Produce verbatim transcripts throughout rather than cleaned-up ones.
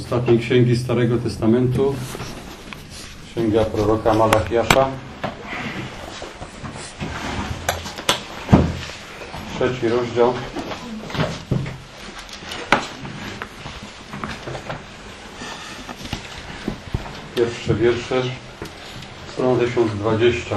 ostatniej księgi Starego Testamentu, księga proroka Malachiasza, trzeci rozdział. Pierwsze wiersze, strona tysiąc dwadzieścia.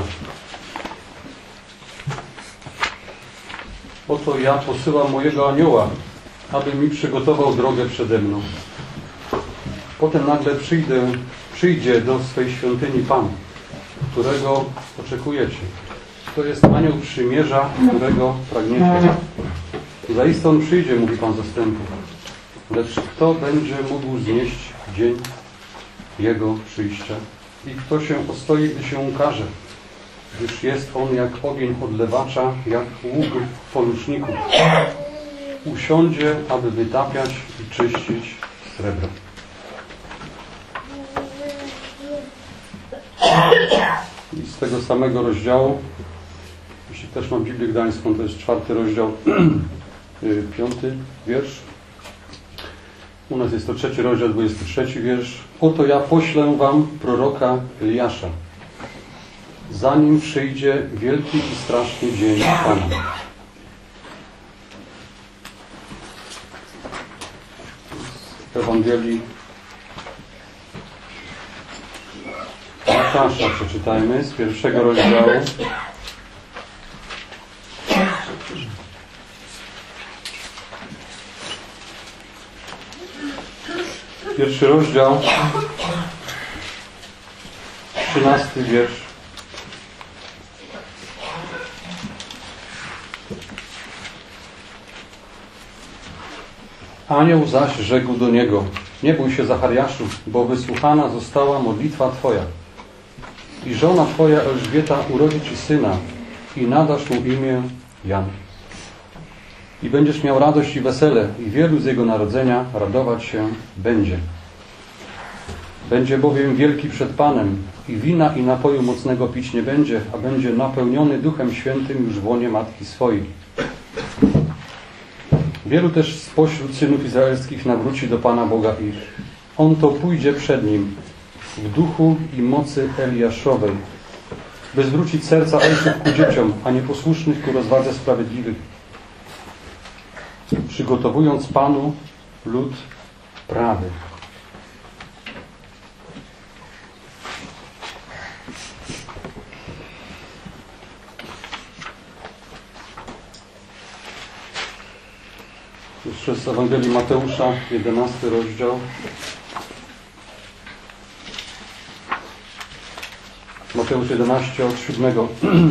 Oto ja posyłam mojego anioła, aby mi przygotował drogę przede mną. Potem nagle przyjdę, przyjdzie do swej świątyni Pan, którego oczekujecie. To jest anioł przymierza, którego pragniecie. Zaiste on przyjdzie, mówi Pan zastępów. Lecz kto będzie mógł znieść dzień Jego przyjścia? I kto się ostoi, gdy się ukaże? Gdyż jest on jak ogień odlewacza, jak łuk poluszników. Usiądzie, aby wytapiać i czyścić srebro. I z tego samego rozdziału, jeśli też mam Biblię Gdańską, to jest czwarty rozdział, piąty wiersz. U nas jest to trzeci rozdział, dwudziesty trzeci wiersz. Oto ja poślę wam proroka Eliasza, zanim przyjdzie wielki i straszny dzień Pana. Z Ewangelii Łukasza przeczytajmy z pierwszego rozdziału. Pierwszy rozdział, trzynasty wiersz. Anioł zaś rzekł do niego: nie bój się, Zachariaszu, bo wysłuchana została modlitwa twoja. I żona twoja Elżbieta urodzi ci syna i nadasz mu imię Jan. I będziesz miał radość i wesele, i wielu z jego narodzenia radować się będzie. Będzie bowiem wielki przed Panem i wina i napoju mocnego pić nie będzie, a będzie napełniony Duchem Świętym już w łonie matki swojej. Wielu też spośród synów izraelskich nawróci do Pana Boga ich. On to pójdzie przed nim w duchu i mocy Eliaszowej, by zwrócić serca ojców ku dzieciom, a nieposłusznych ku rozwadze sprawiedliwych, przygotowując Panu lud prawy. Jeszcze z Ewangelii Mateusza, jedenasty rozdział. Mateusz jedenaście, od siódmego.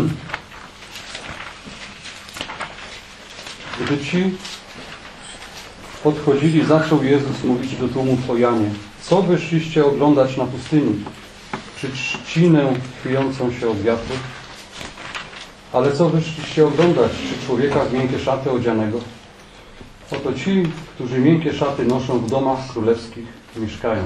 Gdy ci podchodzili, zaczął Jezus mówić do tłumu o Janie. Co wyszliście oglądać na pustyni? Czy trzcinę chwiejącą się od wiatru? Ale co wyszliście oglądać? Czy człowieka w miękkie szaty odzianego? Oto ci, którzy miękkie szaty noszą, w domach królewskich mieszkają.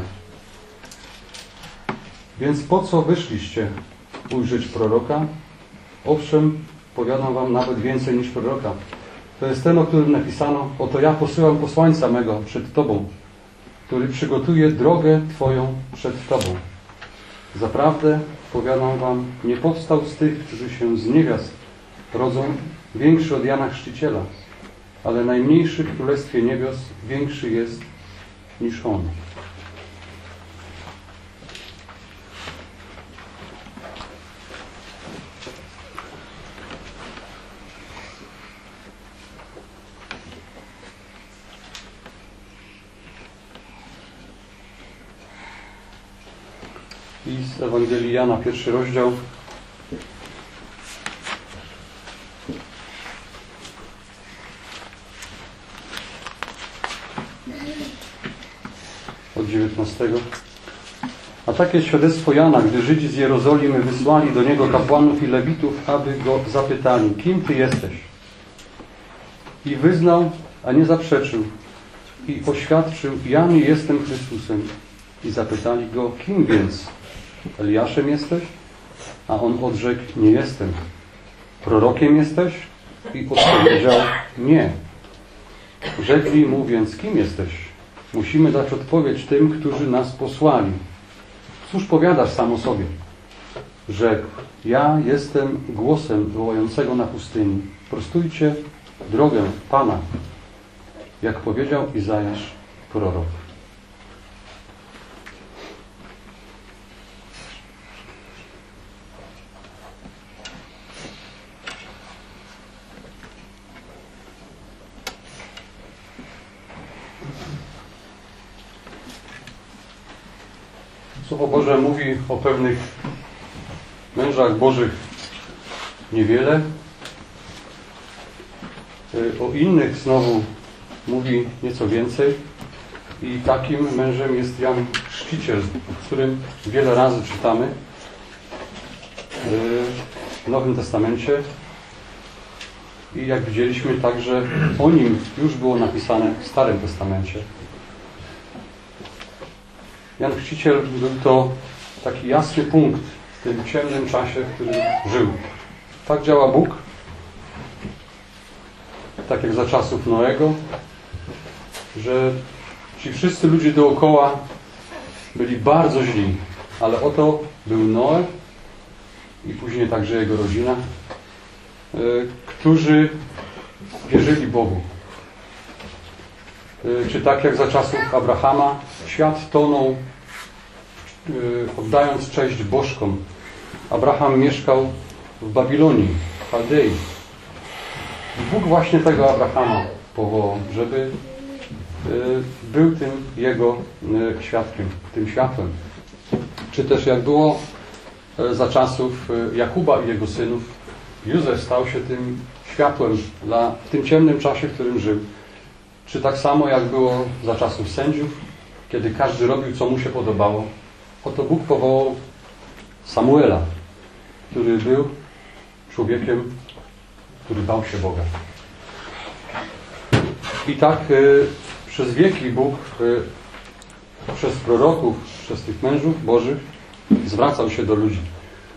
Więc po co wyszliście ujrzeć proroka? Owszem, powiadam wam, nawet więcej niż proroka. To jest ten, o którym napisano: oto ja posyłam posłańca mego przed tobą, który przygotuje drogę twoją przed tobą. Zaprawdę, powiadam wam, nie powstał z tych, którzy się z niewiast rodzą, większy od Jana Chrzciciela, ale najmniejszy w Królestwie Niebios większy jest niż on. I z Ewangelii Jana, pierwszy rozdział. Od dziewiętnastego. A takie świadectwo Jana, gdy Żydzi z Jerozolimy wysłali do niego kapłanów i lewitów, aby go zapytali: kim ty jesteś? I wyznał, a nie zaprzeczył, i oświadczył: ja nie jestem Chrystusem. I zapytali go: kim więc? Eliaszem jesteś? A on odrzekł: nie jestem. Prorokiem jesteś? I odpowiedział: nie. Rzekli mu więc: kim jesteś? musimy dać odpowiedź tym, którzy nas posłali. Cóż powiadasz sam o sobie? Rzekł: ja jestem głosem wołającego na pustyni. Prostujcie drogę Pana, jak powiedział Izajasz prorok. Słowo Boże mówi o pewnych mężach Bożych niewiele. O innych znowu mówi nieco więcej. I takim mężem jest Jan Chrzciciel, o którym wiele razy czytamy w Nowym Testamencie. I jak widzieliśmy, także o nim już było napisane w Starym Testamencie. Jan Chrzciciel był to taki jasny punkt w tym ciemnym czasie, w którym żył. Tak działa Bóg, tak jak za czasów Noego, że ci wszyscy ludzie dookoła byli bardzo źli, ale oto był Noe i później także jego rodzina, którzy wierzyli Bogu. Czy tak jak za czasów Abrahama, świat tonął, oddając cześć bożkom. Abraham mieszkał w Babilonii, w Chaldei. Bóg właśnie tego Abrahama powołał, żeby był tym jego świadkiem, tym światłem. Czy też jak było za czasów Jakuba i jego synów, Józef stał się tym światłem dla, w tym ciemnym czasie, w którym żył. Czy tak samo jak było za czasów sędziów, kiedy każdy robił, co mu się podobało. Oto Bóg powołał Samuela, który był człowiekiem, który bał się Boga. I tak y, przez wieki Bóg y, przez proroków, przez tych mężów Bożych zwracał się do ludzi.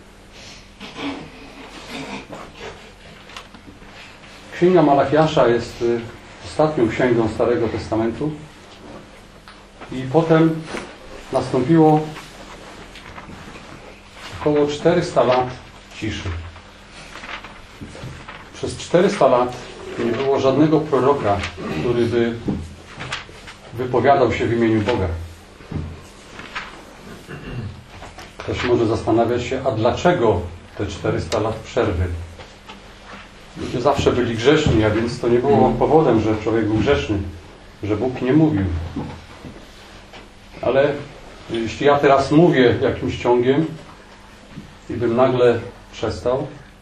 Księga Malachiasza jest y, ostatnią księgą Starego Testamentu i potem nastąpiło około czterysta lat ciszy. Przez czterysta lat nie było żadnego proroka, który by wypowiadał się w imieniu Boga. Ktoś może zastanawiać się, a dlaczego te czterysta lat przerwy? Ludzie zawsze byli grzeszni, a więc to nie było powodem, że człowiek był grzeszny, że Bóg nie mówił. Ale jeśli ja teraz mówię jakimś ciągiem i bym nagle przestał,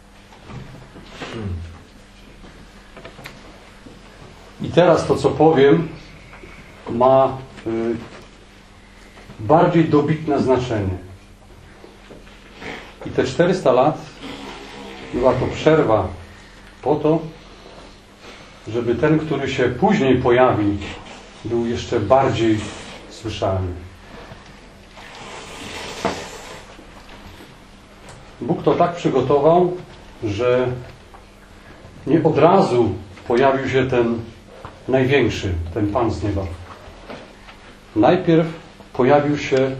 i teraz to, co powiem, ma y, bardziej dobitne znaczenie. I te czterysta lat była to przerwa po to, żeby ten, który się później pojawi, był jeszcze bardziej słyszalny. Bóg to tak przygotował, że nie od razu pojawił się ten największy, ten Pan z nieba. Najpierw pojawił się e,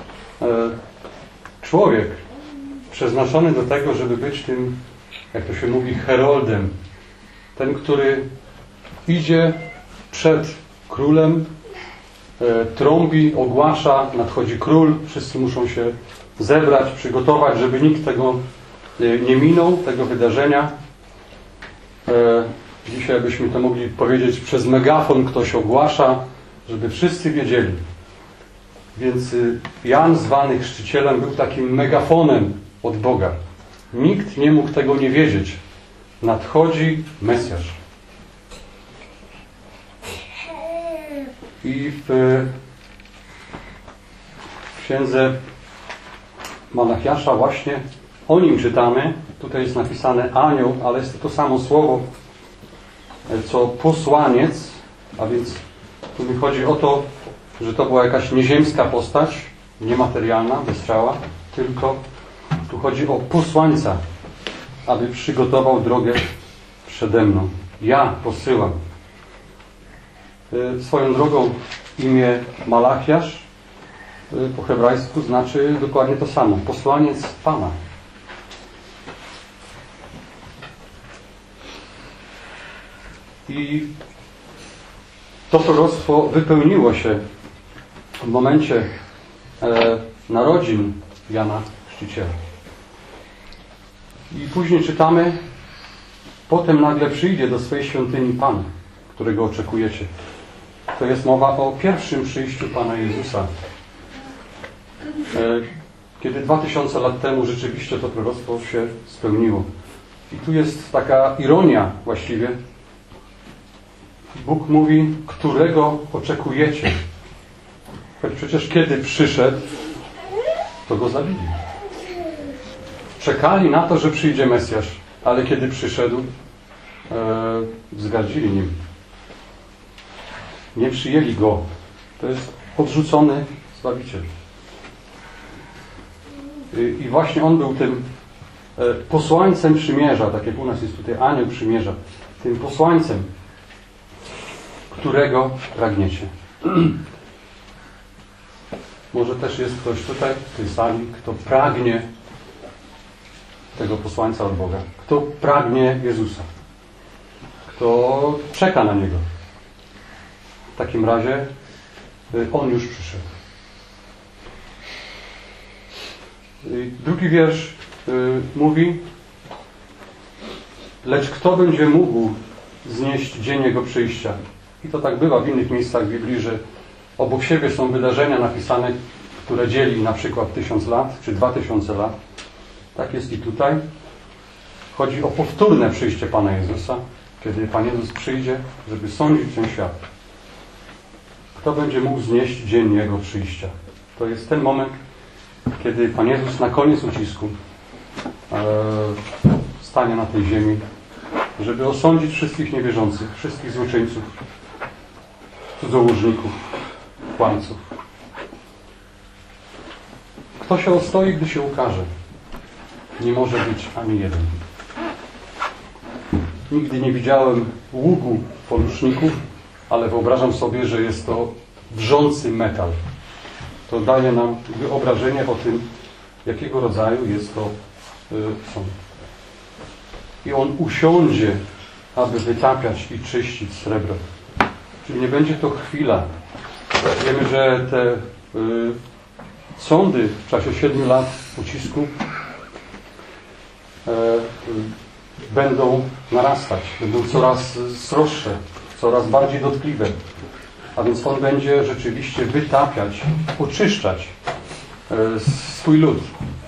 człowiek przeznaczony do tego, żeby być tym, jak to się mówi, heroldem. Ten, który idzie przed królem, e, trąbi, ogłasza, nadchodzi król, wszyscy muszą się zebrać, przygotować, żeby nikt tego e, nie minął, tego wydarzenia. E, Dzisiaj byśmy to mogli powiedzieć, przez megafon ktoś ogłasza, żeby wszyscy wiedzieli. Więc Jan, zwany chrzcicielem, był takim megafonem od Boga. Nikt nie mógł tego nie wiedzieć. Nadchodzi Mesjasz. I w księdze Malachiasza właśnie o nim czytamy. Tutaj jest napisane anioł, ale jest to to samo słowo, co posłaniec, a więc tu mi chodzi o to, że to była jakaś nieziemska postać, niematerialna, bez ciała, tylko tu chodzi o posłańca, aby przygotował drogę przede mną. Ja posyłam. Swoją drogą imię Malachiasz po hebrajsku znaczy dokładnie to samo. Posłaniec Pana. I to proroctwo wypełniło się w momencie e, narodzin Jana Chrzciciela. I później czytamy: potem nagle przyjdzie do swej świątyni Pan, którego oczekujecie. To jest mowa o pierwszym przyjściu Pana Jezusa. E, kiedy dwa tysiące lat temu rzeczywiście to proroctwo się spełniło. I tu jest taka ironia właściwie. Bóg mówi, którego oczekujecie. Choć przecież kiedy przyszedł, to go zabili. Czekali na to, że przyjdzie Mesjasz, ale kiedy przyszedł, e, wzgardzili nim. Nie przyjęli go. To jest odrzucony Zbawiciel. I, i właśnie on był tym e, posłańcem przymierza, tak jak u nas jest tutaj anioł przymierza. Tym posłańcem, którego pragniecie. Może też jest ktoś tutaj, w tej sali, kto pragnie tego posłańca od Boga. Kto pragnie Jezusa. Kto czeka na Niego. W takim razie On już przyszedł. Drugi wiersz mówi: lecz kto będzie mógł znieść dzień Jego przyjścia? I to tak bywa w innych miejscach w Biblii, że obok siebie są wydarzenia napisane, które dzieli na przykład tysiąc lat, czy dwa tysiące lat. Tak jest i tutaj. Chodzi o powtórne przyjście Pana Jezusa, kiedy Pan Jezus przyjdzie, żeby sądzić ten świat. Kto będzie mógł znieść dzień Jego przyjścia? To jest ten moment, kiedy Pan Jezus na koniec ucisku e, stanie na tej ziemi, żeby osądzić wszystkich niewierzących, wszystkich złoczyńców, cudzołożników, kłamców. Kto się ostoi, gdy się ukaże? Nie może być ani jeden. Nigdy nie widziałem łuku poruszników, ale wyobrażam sobie, że jest to wrzący metal. To daje nam wyobrażenie o tym, jakiego rodzaju jest to y, sąd. I on usiądzie, aby wytapiać i czyścić srebro. Czyli nie będzie to chwila. Wiemy, że te y, sądy w czasie siedmiu lat ucisku y, y, będą narastać, będą coraz sroższe, coraz bardziej dotkliwe. A więc on będzie rzeczywiście wytapiać, oczyszczać y, swój lud.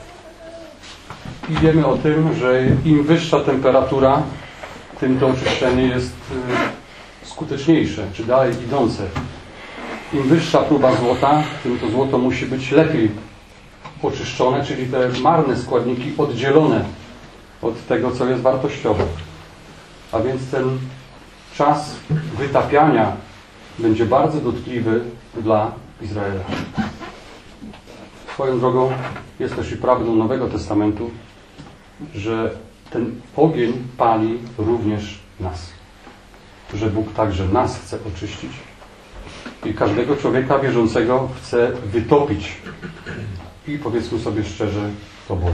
I wiemy o tym, że im wyższa temperatura, tym to oczyszczenie jest y, skuteczniejsze, czy dalej idące. Im wyższa próba złota, tym to złoto musi być lepiej oczyszczone, czyli te marne składniki oddzielone od tego, co jest wartościowe. A więc ten czas wytapiania będzie bardzo dotkliwy dla Izraela. Swoją drogą jest też i prawdą Nowego Testamentu, że ten ogień pali również nas. Że Bóg także nas chce oczyścić i każdego człowieka wierzącego chce wytopić. I powiedzmy sobie szczerze, to boli.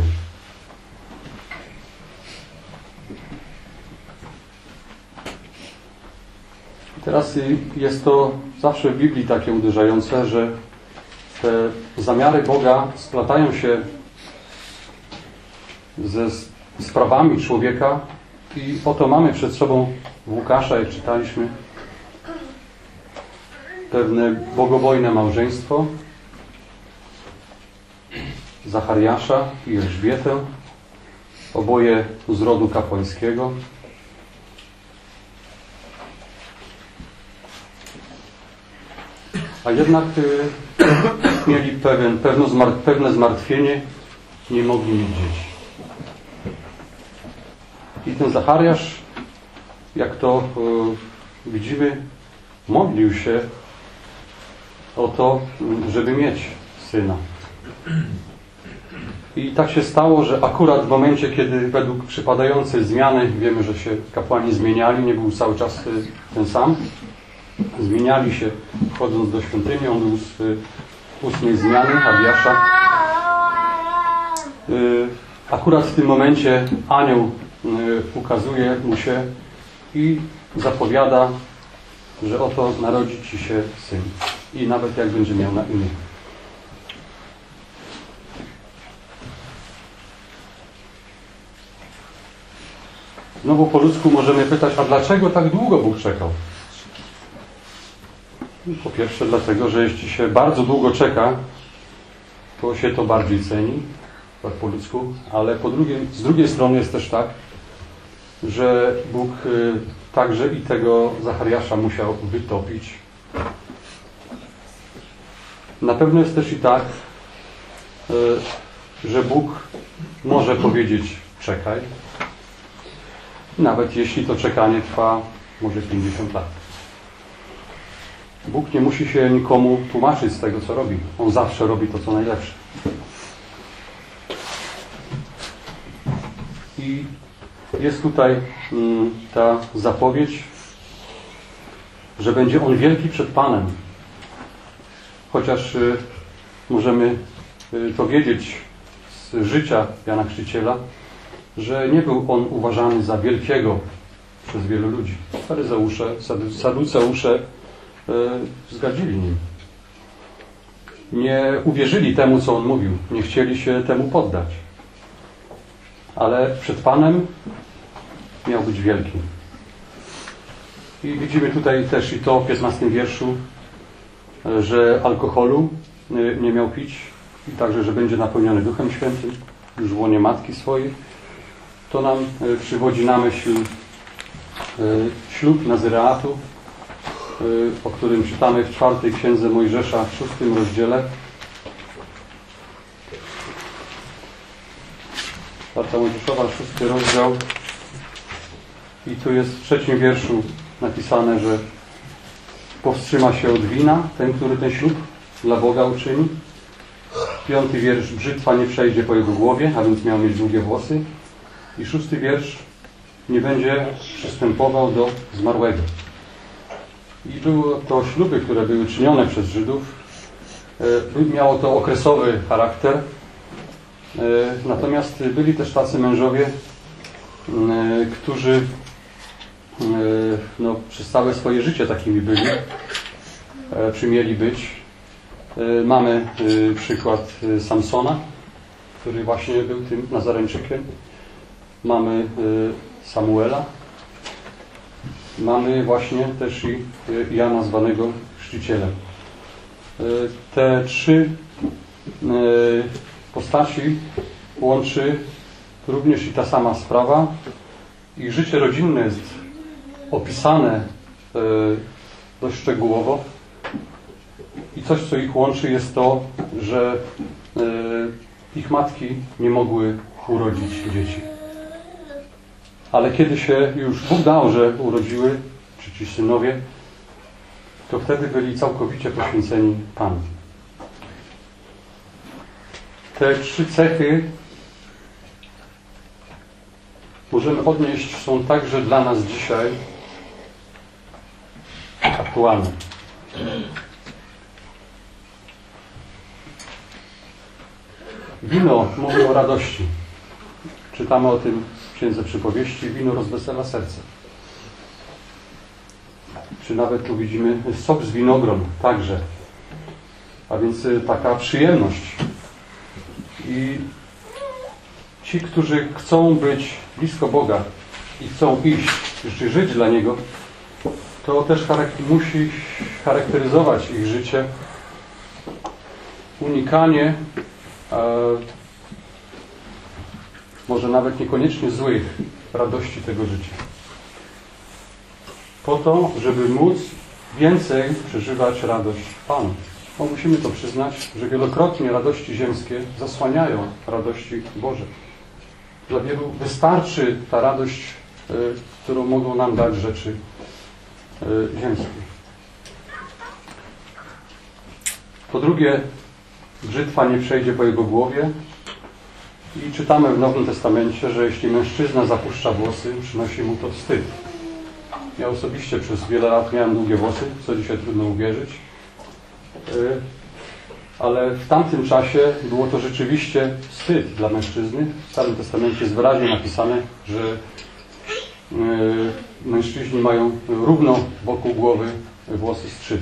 Teraz jest to zawsze w Biblii takie uderzające, że te zamiary Boga splatają się ze sprawami człowieka i oto mamy przed sobą w Łukasza, jak czytaliśmy, pewne bogobojne małżeństwo Zachariasza i Elżbietę, oboje z rodu kapłańskiego. A jednak y, mieli pewien, pewno zmar pewne zmartwienie, nie mogli mieć dzieci. I ten Zachariasz, jak to y, widzimy, modlił się o to, żeby mieć syna. I tak się stało, że akurat w momencie, kiedy według przypadającej zmiany, wiemy, że się kapłani zmieniali, nie był cały czas ten sam, zmieniali się wchodząc do świątyni. On był z ósmej zmiany Abiasza. Akurat w tym momencie anioł ukazuje mu się i zapowiada, że oto narodzi ci się syn. I nawet jak będzie miał na imię. Znowu po ludzku możemy pytać, a dlaczego tak długo Bóg czekał? Po pierwsze dlatego, że jeśli się bardzo długo czeka, to się to bardziej ceni, tak po ludzku, ale po drugie, z drugiej strony jest też tak, że Bóg y, także i tego Zachariasza musiał wytopić. Na pewno jest też i tak, y, że Bóg może powiedzieć czekaj, nawet jeśli to czekanie trwa może pięćdziesiąt lat. Bóg nie musi się nikomu tłumaczyć z tego, co robi. On zawsze robi to, co najlepsze. I jest tutaj mm, ta zapowiedź, że będzie on wielki przed Panem. Chociaż y, możemy y, to wiedzieć z życia Jana Chrzciciela, że nie był on uważany za wielkiego przez wielu ludzi. Faryzeusze, saduceusze y, zgadzili nim. Nie uwierzyli temu, co on mówił. Nie chcieli się temu poddać. Ale przed Panem miał być wielki. I widzimy tutaj też i to w piętnastym wierszu, że alkoholu nie miał pić i także, że będzie napełniony Duchem Świętym już w łonie matki swojej. To nam przywodzi na myśl ślub Nazyreatu, o którym czytamy w czwartej księdze Mojżesza w szóstym rozdziale. Czwarta Mojżeszowa, szósty rozdział. I tu jest w trzecim wierszu napisane, że powstrzyma się od wina ten, który ten ślub dla Boga uczyni. Piąty wiersz, brzytwa nie przejdzie po jego głowie, a więc miał mieć długie włosy. I szósty wiersz, nie będzie przystępował do zmarłego. I były to śluby, które były czynione przez Żydów. Miało to okresowy charakter. Natomiast byli też tacy mężowie, którzy no, przez całe swoje życie takimi byli, czy mieli być. Mamy przykład Samsona, który właśnie był tym Nazareńczykiem. Mamy Samuela. Mamy właśnie też i Jana zwanego Chrzcicielem. Te trzy postaci łączy również i ta sama sprawa. Ich życie rodzinne jest opisane dość szczegółowo. I coś, co ich łączy, jest to, że ich matki nie mogły urodzić dzieci. Ale kiedy się już Bóg dał, że urodziły, czy ci synowie, to wtedy byli całkowicie poświęceni Panu. Te trzy cechy możemy odnieść, są także dla nas dzisiaj aktualne. Wino mówi o radości. Czytamy o tym w Księdze Przypowieści. Wino rozwesela serce. Czy nawet tu widzimy sok z winogron także. A więc taka przyjemność. I ci, którzy chcą być blisko Boga i chcą iść, jeszcze żyć dla Niego, to też musi charakteryzować ich życie unikanie e, może nawet niekoniecznie złych radości tego życia. Po to, żeby móc więcej przeżywać radość Panu. Bo musimy to przyznać, że wielokrotnie radości ziemskie zasłaniają radości Boże. Dla wielu wystarczy ta radość, y, którą mogą nam dać rzeczy y, ziemskie. Po drugie, brzytwa nie przejdzie po jego głowie. I czytamy w Nowym Testamencie, że jeśli mężczyzna zapuszcza włosy, przynosi mu to wstyd. Ja osobiście przez wiele lat miałem długie włosy, co dzisiaj trudno uwierzyć. Ale w tamtym czasie było to rzeczywiście wstyd dla mężczyzny. W Starym Testamencie jest wyraźnie napisane, że mężczyźni mają równo wokół głowy włosy strzyc.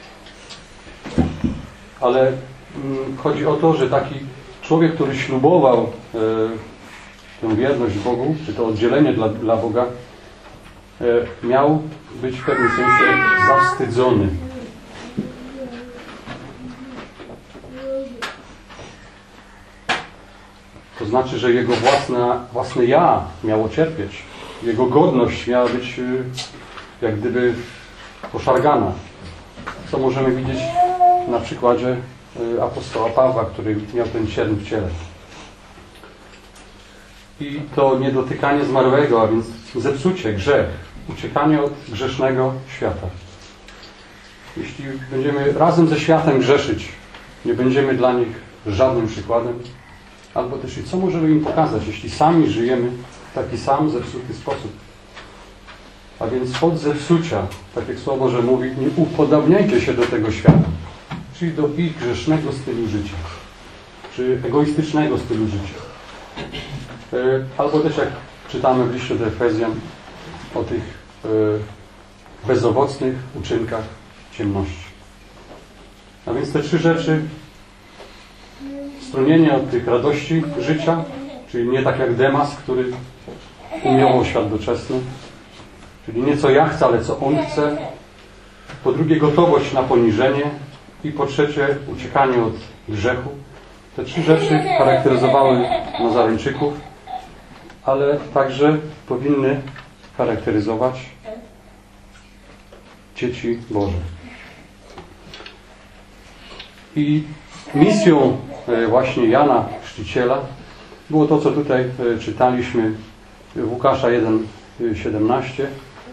Ale chodzi o to, że taki człowiek, który ślubował tę wierność Bogu, czy to oddzielenie dla, dla Boga, miał być w pewnym sensie zawstydzony. To znaczy, że jego własne, własne ja miało cierpieć. Jego godność miała być jak gdyby poszargana. Co możemy widzieć na przykładzie apostoła Pawła, który miał ten cierń w ciele. I to niedotykanie zmarłego, a więc zepsucie, grzech, uciekanie od grzesznego świata. Jeśli będziemy razem ze światem grzeszyć, nie będziemy dla nich żadnym przykładem, albo też i co możemy im pokazać, jeśli sami żyjemy w taki sam zepsuty sposób. A więc od zepsucia, tak jak Słowo Boże mówi, nie upodabniajcie się do tego świata, czyli do ich grzesznego stylu życia, czy egoistycznego stylu życia. Albo też jak czytamy w liście do Efezjan o tych bezowocnych uczynkach ciemności. A więc te trzy rzeczy: stronienie od tych radości życia, czyli nie tak jak Demas, który umiłował świat doczesny, czyli nie co ja chcę, ale co on chce. Po drugie, gotowość na poniżenie. I po trzecie, uciekanie od grzechu. Te trzy rzeczy charakteryzowały Nazareńczyków, ale także powinny charakteryzować dzieci Boże. I misją właśnie Jana Chrzciciela było to, co tutaj czytaliśmy w Łukasza jeden siedemnaście.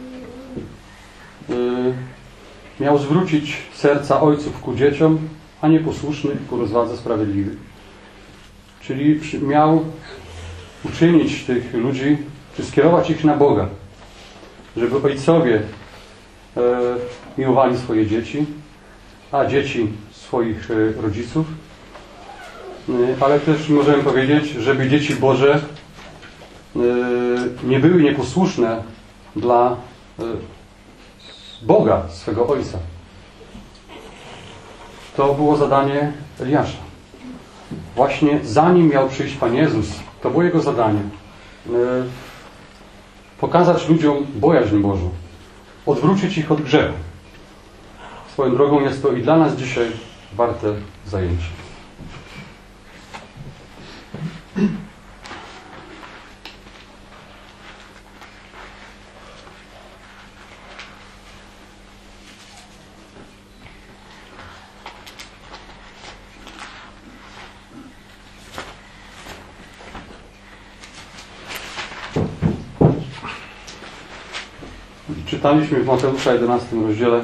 Miał zwrócić serca ojców ku dzieciom, a nieposłusznych ku rozwadze sprawiedliwych. Czyli miał uczynić tych ludzi, czy skierować ich na Boga, żeby ojcowie e, miłowali swoje dzieci, a dzieci swoich e, rodziców, e, ale też możemy powiedzieć, żeby dzieci Boże e, nie były nieposłuszne dla e, Boga, swego Ojca. To było zadanie Eliasza. Właśnie zanim miał przyjść Pan Jezus, to było jego zadanie. Pokazać ludziom bojaźń Bożą. Odwrócić ich od grzechu. Swoją drogą jest to i dla nas dzisiaj warte zajęcie. Czytaliśmy w Mateusza jedenastym rozdziale,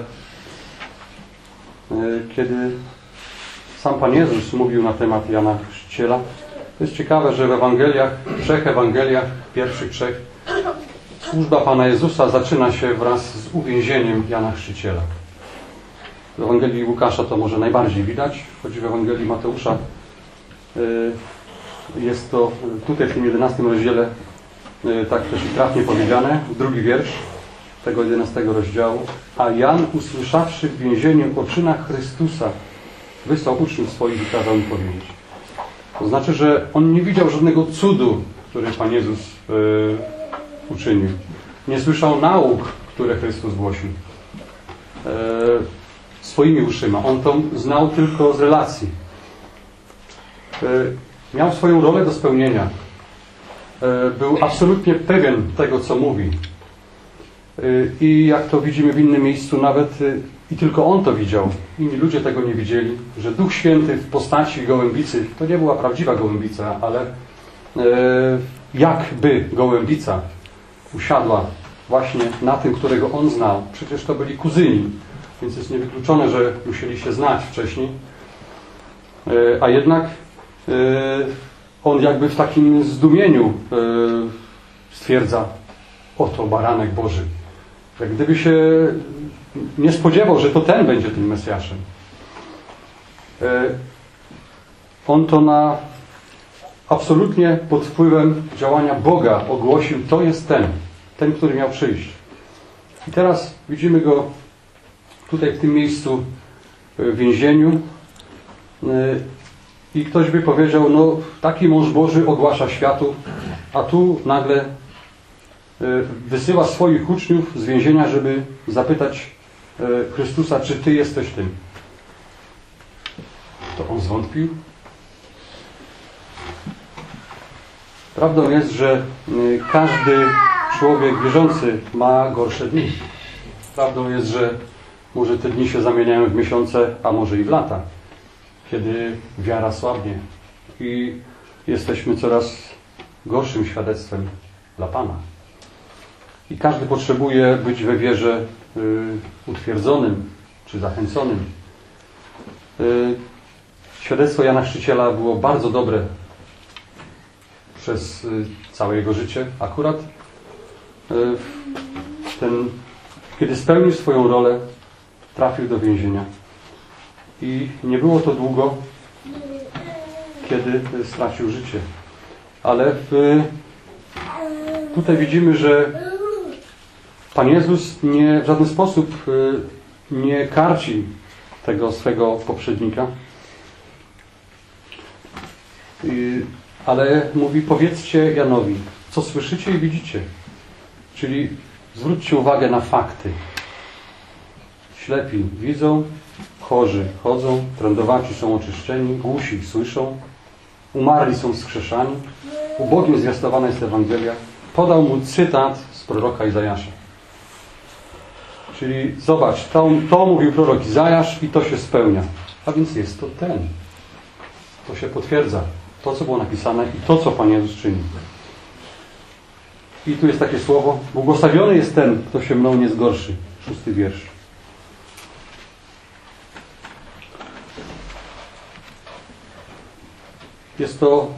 kiedy sam Pan Jezus mówił na temat Jana Chrzciciela. To jest ciekawe, że w Ewangeliach, w trzech Ewangeliach, pierwszych trzech, służba Pana Jezusa zaczyna się wraz z uwięzieniem Jana Chrzciciela. W Ewangelii Łukasza to może najbardziej widać, choć w Ewangelii Mateusza jest to tutaj w tym jedenastym rozdziale tak też i trafnie powiedziane, drugi wiersz tego jedenastego rozdziału. A Jan, usłyszawszy w więzieniu o czynach Chrystusa, wysłał uczniów swoich i kazał im powiedzieć. To znaczy, że on nie widział żadnego cudu, który Pan Jezus yy, uczynił. Nie słyszał nauk, które Chrystus głosił yy, swoimi uszyma. On to znał tylko z relacji. Yy, miał swoją rolę do spełnienia. Yy, był absolutnie pewien tego, co mówi. I jak to widzimy w innym miejscu, nawet i tylko on to widział, inni ludzie tego nie widzieli, że Duch Święty w postaci gołębicy, to nie była prawdziwa gołębica, ale e, jakby gołębica usiadła właśnie na tym, którego on znał. Przecież to byli kuzyni, więc jest niewykluczone, że musieli się znać wcześniej. E, a jednak e, on jakby w takim zdumieniu e, stwierdza: oto baranek Boży, Jak gdyby się nie spodziewał, że to ten będzie tym Mesjaszem. On to na absolutnie pod wpływem działania Boga ogłosił, to jest ten, ten, który miał przyjść. I teraz widzimy go tutaj w tym miejscu w więzieniu i ktoś by powiedział, no taki mąż Boży ogłasza światu, a tu nagle wysyła swoich uczniów z więzienia, żeby zapytać Chrystusa, czy Ty jesteś tym. To on zwątpił. Prawdą jest, że każdy człowiek wierzący ma gorsze dni. Prawdą jest, że może te dni się zamieniają w miesiące, a może i w lata, kiedy wiara słabnie i jesteśmy coraz gorszym świadectwem dla Pana. I każdy potrzebuje być we wierze y, utwierdzonym czy zachęconym. Y, świadectwo Jana Chrzciciela było bardzo dobre przez y, całe jego życie. Akurat y, ten, kiedy spełnił swoją rolę, trafił do więzienia. I nie było to długo, kiedy stracił życie. Ale w, tutaj widzimy, że Pan Jezus nie, w żaden sposób nie karci tego swego poprzednika. Ale mówi, powiedzcie Janowi, co słyszycie i widzicie. Czyli zwróćcie uwagę na fakty. Ślepi widzą, chorzy chodzą, trędowaci są oczyszczeni, głusi słyszą, umarli są wskrzeszani, ubogim zwiastowana jest Ewangelia. Podał mu cytat z proroka Izajasza. Czyli zobacz, to, to mówił prorok Izajasz i to się spełnia. A więc jest to ten. To się potwierdza. To, co było napisane i to, co Pan Jezus czyni. I tu jest takie słowo. Błogosławiony jest ten, kto się mną nie zgorszy. Szósty wiersz. Jest to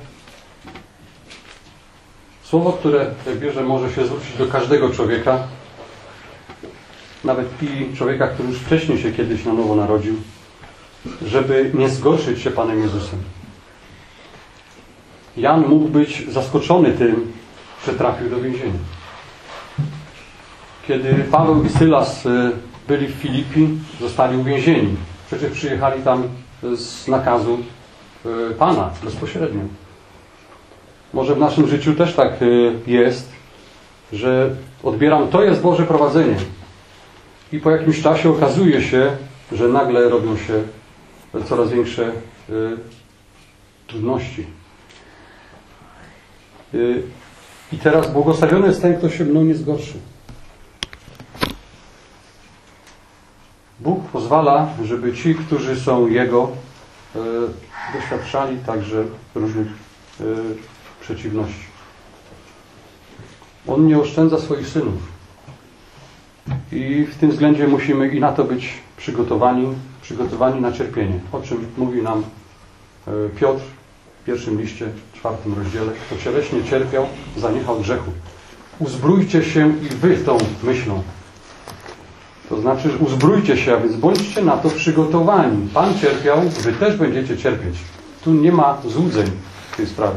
słowo, które jak wierzę może się zwrócić do każdego człowieka, nawet i człowieka, który już wcześniej się kiedyś na nowo narodził, żeby nie zgorszyć się Panem Jezusem. Jan mógł być zaskoczony tym, że trafił do więzienia. Kiedy Paweł i Sylas byli w Filipi, zostali uwięzieni. Przecież przyjechali tam z nakazu Pana bezpośrednio. Może w naszym życiu też tak jest, że odbieram, to jest Boże prowadzenie. I po jakimś czasie okazuje się, że nagle robią się coraz większe trudności. I teraz błogosławiony jest ten, kto się mną nie zgorszy. Bóg pozwala, żeby ci, którzy są Jego, doświadczali także różnych przeciwności. On nie oszczędza swoich synów. I w tym względzie musimy i na to być przygotowani, przygotowani na cierpienie. O czym mówi nam Piotr w pierwszym liście, czwartym rozdziale. Kto cieleśnie cierpiał, zaniechał grzechu. Uzbrójcie się i wy tą myślą. To znaczy, że uzbrójcie się, a więc bądźcie na to przygotowani. Pan cierpiał, wy też będziecie cierpieć. Tu nie ma złudzeń w tej sprawie.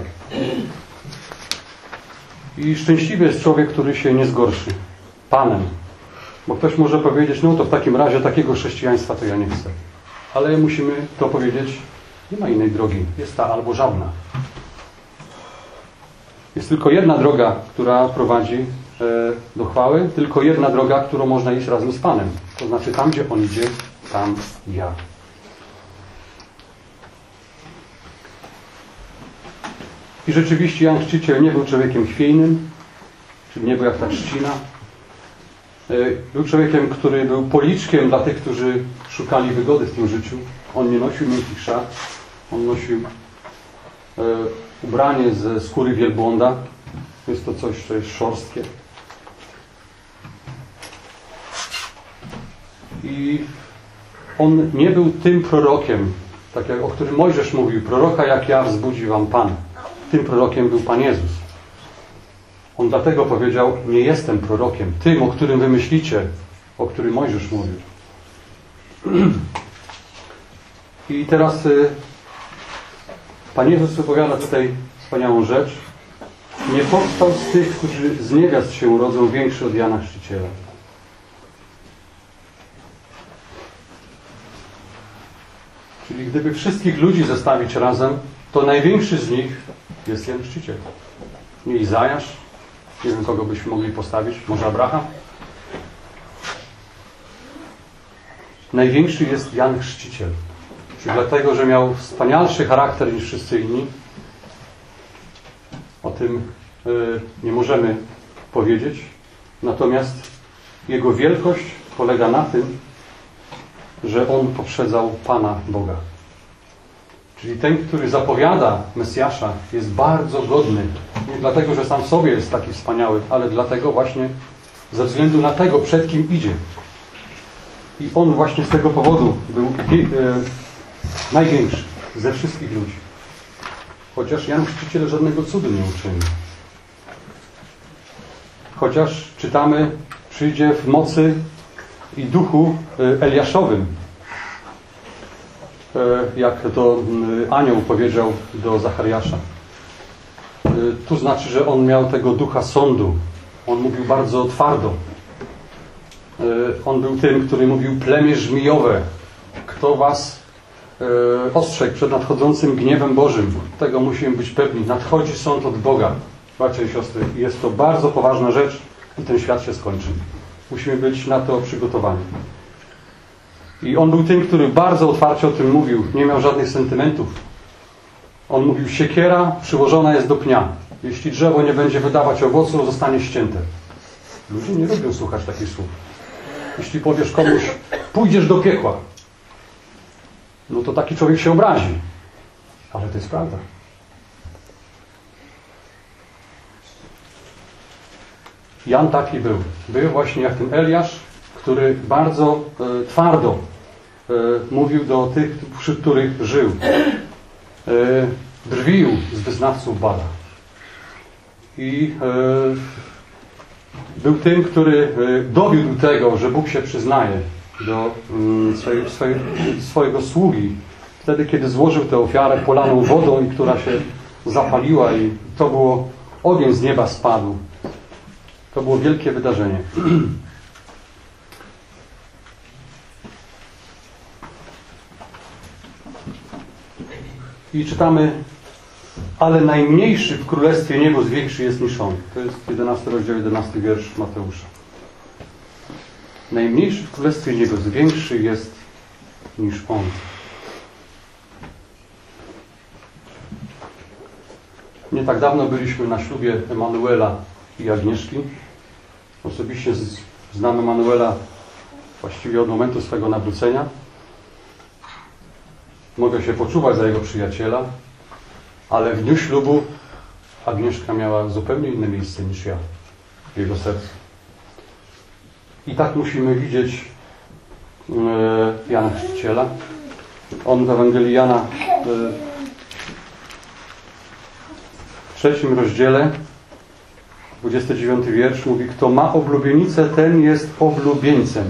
I szczęśliwy jest człowiek, który się nie zgorszy Panem. Bo ktoś może powiedzieć, no to w takim razie takiego chrześcijaństwa to ja nie chcę. Ale musimy to powiedzieć, nie ma innej drogi. Jest ta albo żadna. Jest tylko jedna droga, która prowadzi do chwały, tylko jedna droga, którą można iść razem z Panem. To znaczy tam, gdzie On idzie, tam ja. I rzeczywiście Jan Chrzciciel nie był człowiekiem chwiejnym, czyli nie był jak ta trzcina. Był człowiekiem, który był policzkiem dla tych, którzy szukali wygody w tym życiu. On nie nosił miękkich szat. On nosił e, ubranie ze skóry wielbłąda. Jest to coś, co jest szorstkie. I on nie był tym prorokiem, tak jak o którym Mojżesz mówił, proroka jak ja wzbudzi wam Pan. Tym prorokiem był Pan Jezus. On dlatego powiedział, nie jestem prorokiem, tym, o którym wy myślicie, o którym Mojżesz mówił. I teraz y, Pan Jezus wypowiada tutaj wspaniałą rzecz. Nie powstał z tych, którzy z niewiast się urodzą, większy od Jana Chrzciciela. Czyli gdyby wszystkich ludzi zestawić razem, to największy z nich jest Jan Chrzciciel. Nie Izajasz, nie wiem kogo byśmy mogli postawić, może Abraham. Największy jest Jan Chrzciciel. Czyli dlatego, że miał wspanialszy charakter niż wszyscy inni. O tym y, nie możemy powiedzieć. Natomiast jego wielkość polega na tym, że on poprzedzał Pana Boga. Czyli ten, który zapowiada Mesjasza, jest bardzo godny. Nie dlatego, że sam w sobie jest taki wspaniały, ale dlatego właśnie ze względu na tego, przed kim idzie. I on właśnie z tego powodu był e, największy ze wszystkich ludzi. Chociaż Jan Chrzciciel żadnego cudu nie uczynił. Chociaż czytamy, przyjdzie w mocy i duchu Eliaszowym. Jak to anioł powiedział do Zachariasza. Tu znaczy, że on miał tego ducha sądu. On mówił bardzo twardo. On był tym, który mówił plemię żmijowe. Kto was ostrzegł przed nadchodzącym gniewem Bożym? Tego musimy być pewni. Nadchodzi sąd od Boga. Bracia i siostry, jest to bardzo poważna rzecz i ten świat się skończy. Musimy być na to przygotowani. I on był tym, który bardzo otwarcie o tym mówił. Nie miał żadnych sentymentów. On mówił, siekiera przyłożona jest do pnia. Jeśli drzewo nie będzie wydawać owocu, zostanie ścięte. Ludzie nie lubią słuchać takich słów. Jeśli powiesz komuś, pójdziesz do piekła, no to taki człowiek się obrazi. Ale to jest prawda. Jan taki był. Był właśnie jak ten Eliasz, który bardzo e, twardo e, mówił do tych, wśród których żył. E, drwił z wyznawców Bala. I e, był tym, który e, dowiódł tego, że Bóg się przyznaje do mm, swojej, swojej, swojego sługi. Wtedy, kiedy złożył tę ofiarę polaną wodą, i która się zapaliła i to było, ogień z nieba spadł. To było wielkie wydarzenie. I czytamy, ale najmniejszy w Królestwie Niebios większy jest niż on. To jest jedenasty rozdział, jedenasty wiersz Mateusza. Najmniejszy w Królestwie Niebios większy jest niż on. Nie tak dawno byliśmy na ślubie Emanuela i Agnieszki. Osobiście znam Emanuela właściwie od momentu swego nawrócenia. Mogę się poczuwać za jego przyjaciela, ale w dniu ślubu Agnieszka miała zupełnie inne miejsce niż ja w jego sercu. I tak musimy widzieć e, Jana Chrzciciela. On w Ewangelii Jana e, w trzecim rozdziale, dwudziesty dziewiąty wiersz mówi, kto ma oblubienicę, ten jest oblubieńcem.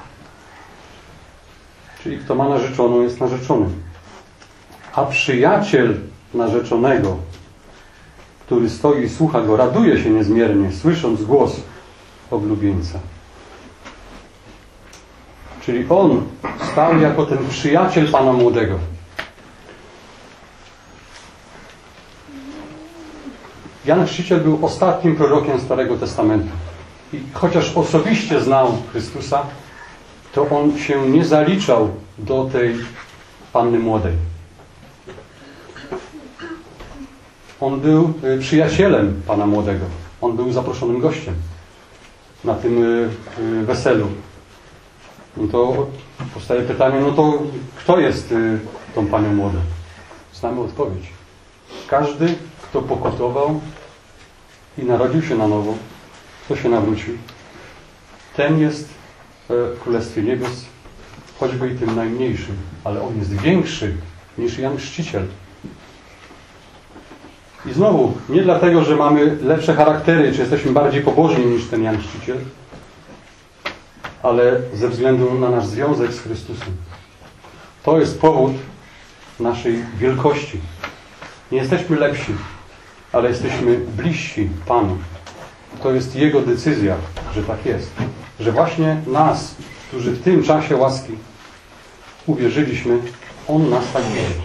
Czyli kto ma narzeczoną, jest narzeczonym. A przyjaciel narzeczonego, który stoi i słucha go, raduje się niezmiernie, słysząc głos oblubieńca. Czyli on stał jako ten przyjaciel Pana Młodego. Jan Chrzciciel był ostatnim prorokiem Starego Testamentu. I chociaż osobiście znał Chrystusa, to on się nie zaliczał do tej Panny Młodej. On był przyjacielem Pana Młodego. On był zaproszonym gościem na tym weselu. I to powstaje pytanie, no to kto jest tą Panią Młodą? Znamy odpowiedź. Każdy, kto pokutował i narodził się na nowo, kto się nawrócił, ten jest w Królestwie Niebios, choćby i tym najmniejszym, ale on jest większy niż Jan Chrzciciel. I znowu, nie dlatego, że mamy lepsze charaktery, czy jesteśmy bardziej pobożni niż ten Jan Chrzciciel, ale ze względu na nasz związek z Chrystusem. To jest powód naszej wielkości. Nie jesteśmy lepsi, ale jesteśmy bliżsi Panu. To jest Jego decyzja, że tak jest. Że właśnie nas, którzy w tym czasie łaski uwierzyliśmy, On nas tak wierzy.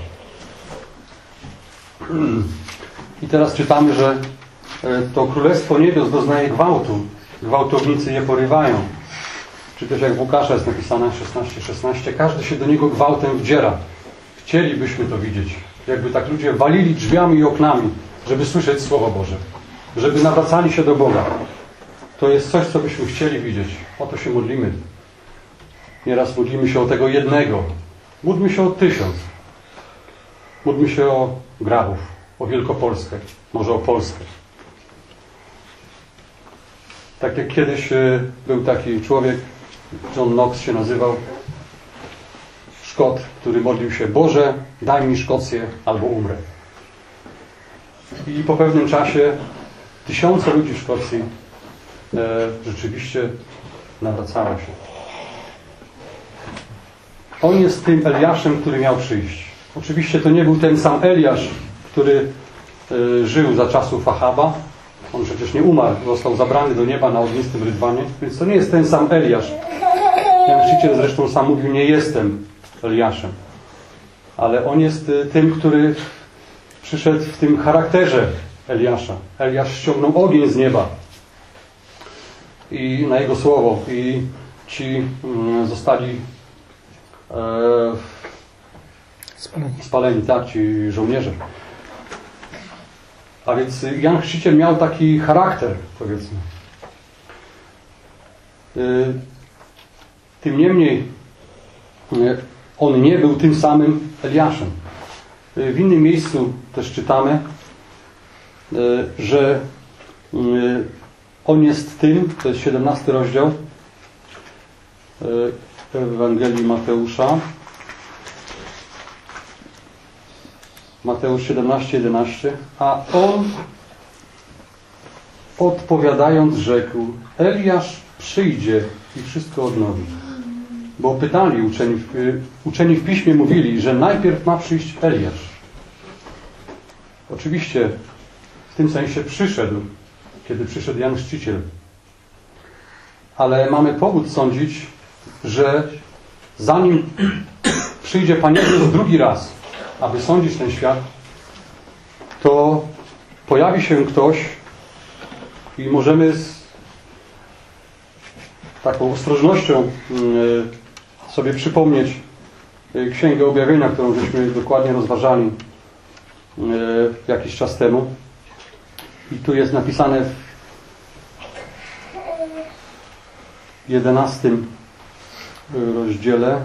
I teraz czytamy, że to Królestwo Niebios doznaje gwałtu. Gwałtownicy je porywają. Czy też jak w Łukasza jest napisane szesnaście szesnaście, każdy się do niego gwałtem wdziera. Chcielibyśmy to widzieć. Jakby tak ludzie walili drzwiami i oknami, żeby słyszeć Słowo Boże. Żeby nawracali się do Boga. To jest coś, co byśmy chcieli widzieć. O to się modlimy. Nieraz modlimy się o tego jednego. Módlmy się o tysiąc. Módlmy się o Grabów, o Wielkopolskę, może o Polskę. Tak jak kiedyś był taki człowiek, John Knox się nazywał, Szkot, który modlił się: Boże, daj mi Szkocję, albo umrę. I po pewnym czasie tysiące ludzi w Szkocji e, rzeczywiście nawracało się. On jest tym Eliaszem, który miał przyjść. Oczywiście to nie był ten sam Eliasz, który e, żył za czasów Achaba. On przecież nie umarł, został zabrany do nieba na ognistym rydwanie, więc to nie jest ten sam Eliasz. Jan Chrzciciel zresztą sam mówił: nie jestem Eliaszem. Ale on jest tym, który przyszedł w tym charakterze Eliasza. Eliasz ściągnął ogień z nieba i na jego słowo. I ci mm, zostali e, spaleni. spaleni, tak, ci żołnierze. A więc Jan Chrzciciel miał taki charakter, powiedzmy. Tym niemniej on nie był tym samym Eliaszem. W innym miejscu też czytamy, że on jest tym, to jest siedemnasty rozdział Ewangelii Mateusza. Mateusz siedemnaście jedenaście. A on odpowiadając rzekł: Eliasz przyjdzie i wszystko odnowi. Bo pytali uczeni, uczeni w Piśmie mówili, że najpierw ma przyjść Eliasz. Oczywiście w tym sensie przyszedł, kiedy przyszedł Jan Chrzciciel. Ale mamy powód sądzić, że zanim przyjdzie Pan Jezus drugi raz, aby sądzić ten świat, to pojawi się ktoś i możemy z taką ostrożnością sobie przypomnieć Księgę Objawienia, którą żeśmy dokładnie rozważali jakiś czas temu. I tu jest napisane w jedenastym rozdziale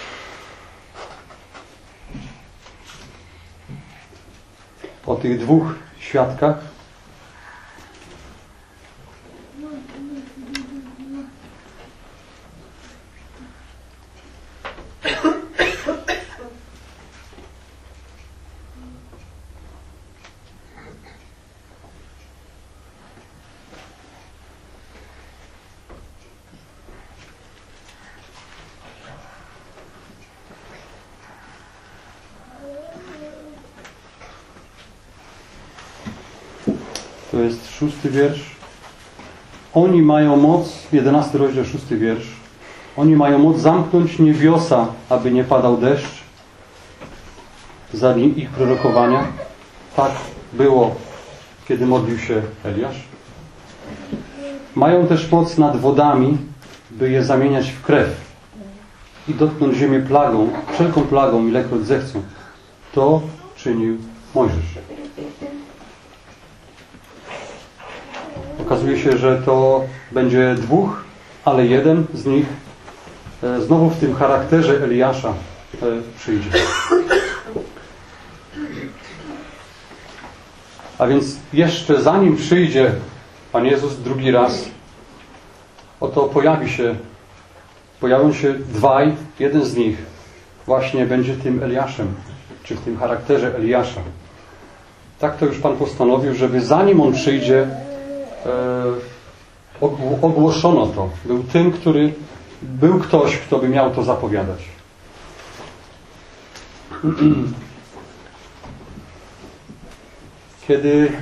o tych dwóch świadkach. To jest szósty wiersz. Oni mają moc, jedenasty rozdział, szósty wiersz. Oni mają moc zamknąć niebiosa, aby nie padał deszcz za dni ich prorokowania. Tak było, kiedy modlił się Eliasz. Mają też moc nad wodami, by je zamieniać w krew i dotknąć ziemię plagą, wszelką plagą, ilekroć zechcą. To czynił Mojżesz. Okazuje się, że to będzie dwóch, ale jeden z nich znowu w tym charakterze Eliasza przyjdzie. A więc jeszcze zanim przyjdzie Pan Jezus drugi raz, oto pojawi się, pojawią się dwaj, jeden z nich właśnie będzie tym Eliaszem, czy w tym charakterze Eliasza. tak to już Pan postanowił, żeby zanim On przyjdzie, e, ogłoszono to. Był tym, który był ktoś, kto by miał to zapowiadać. Kiedy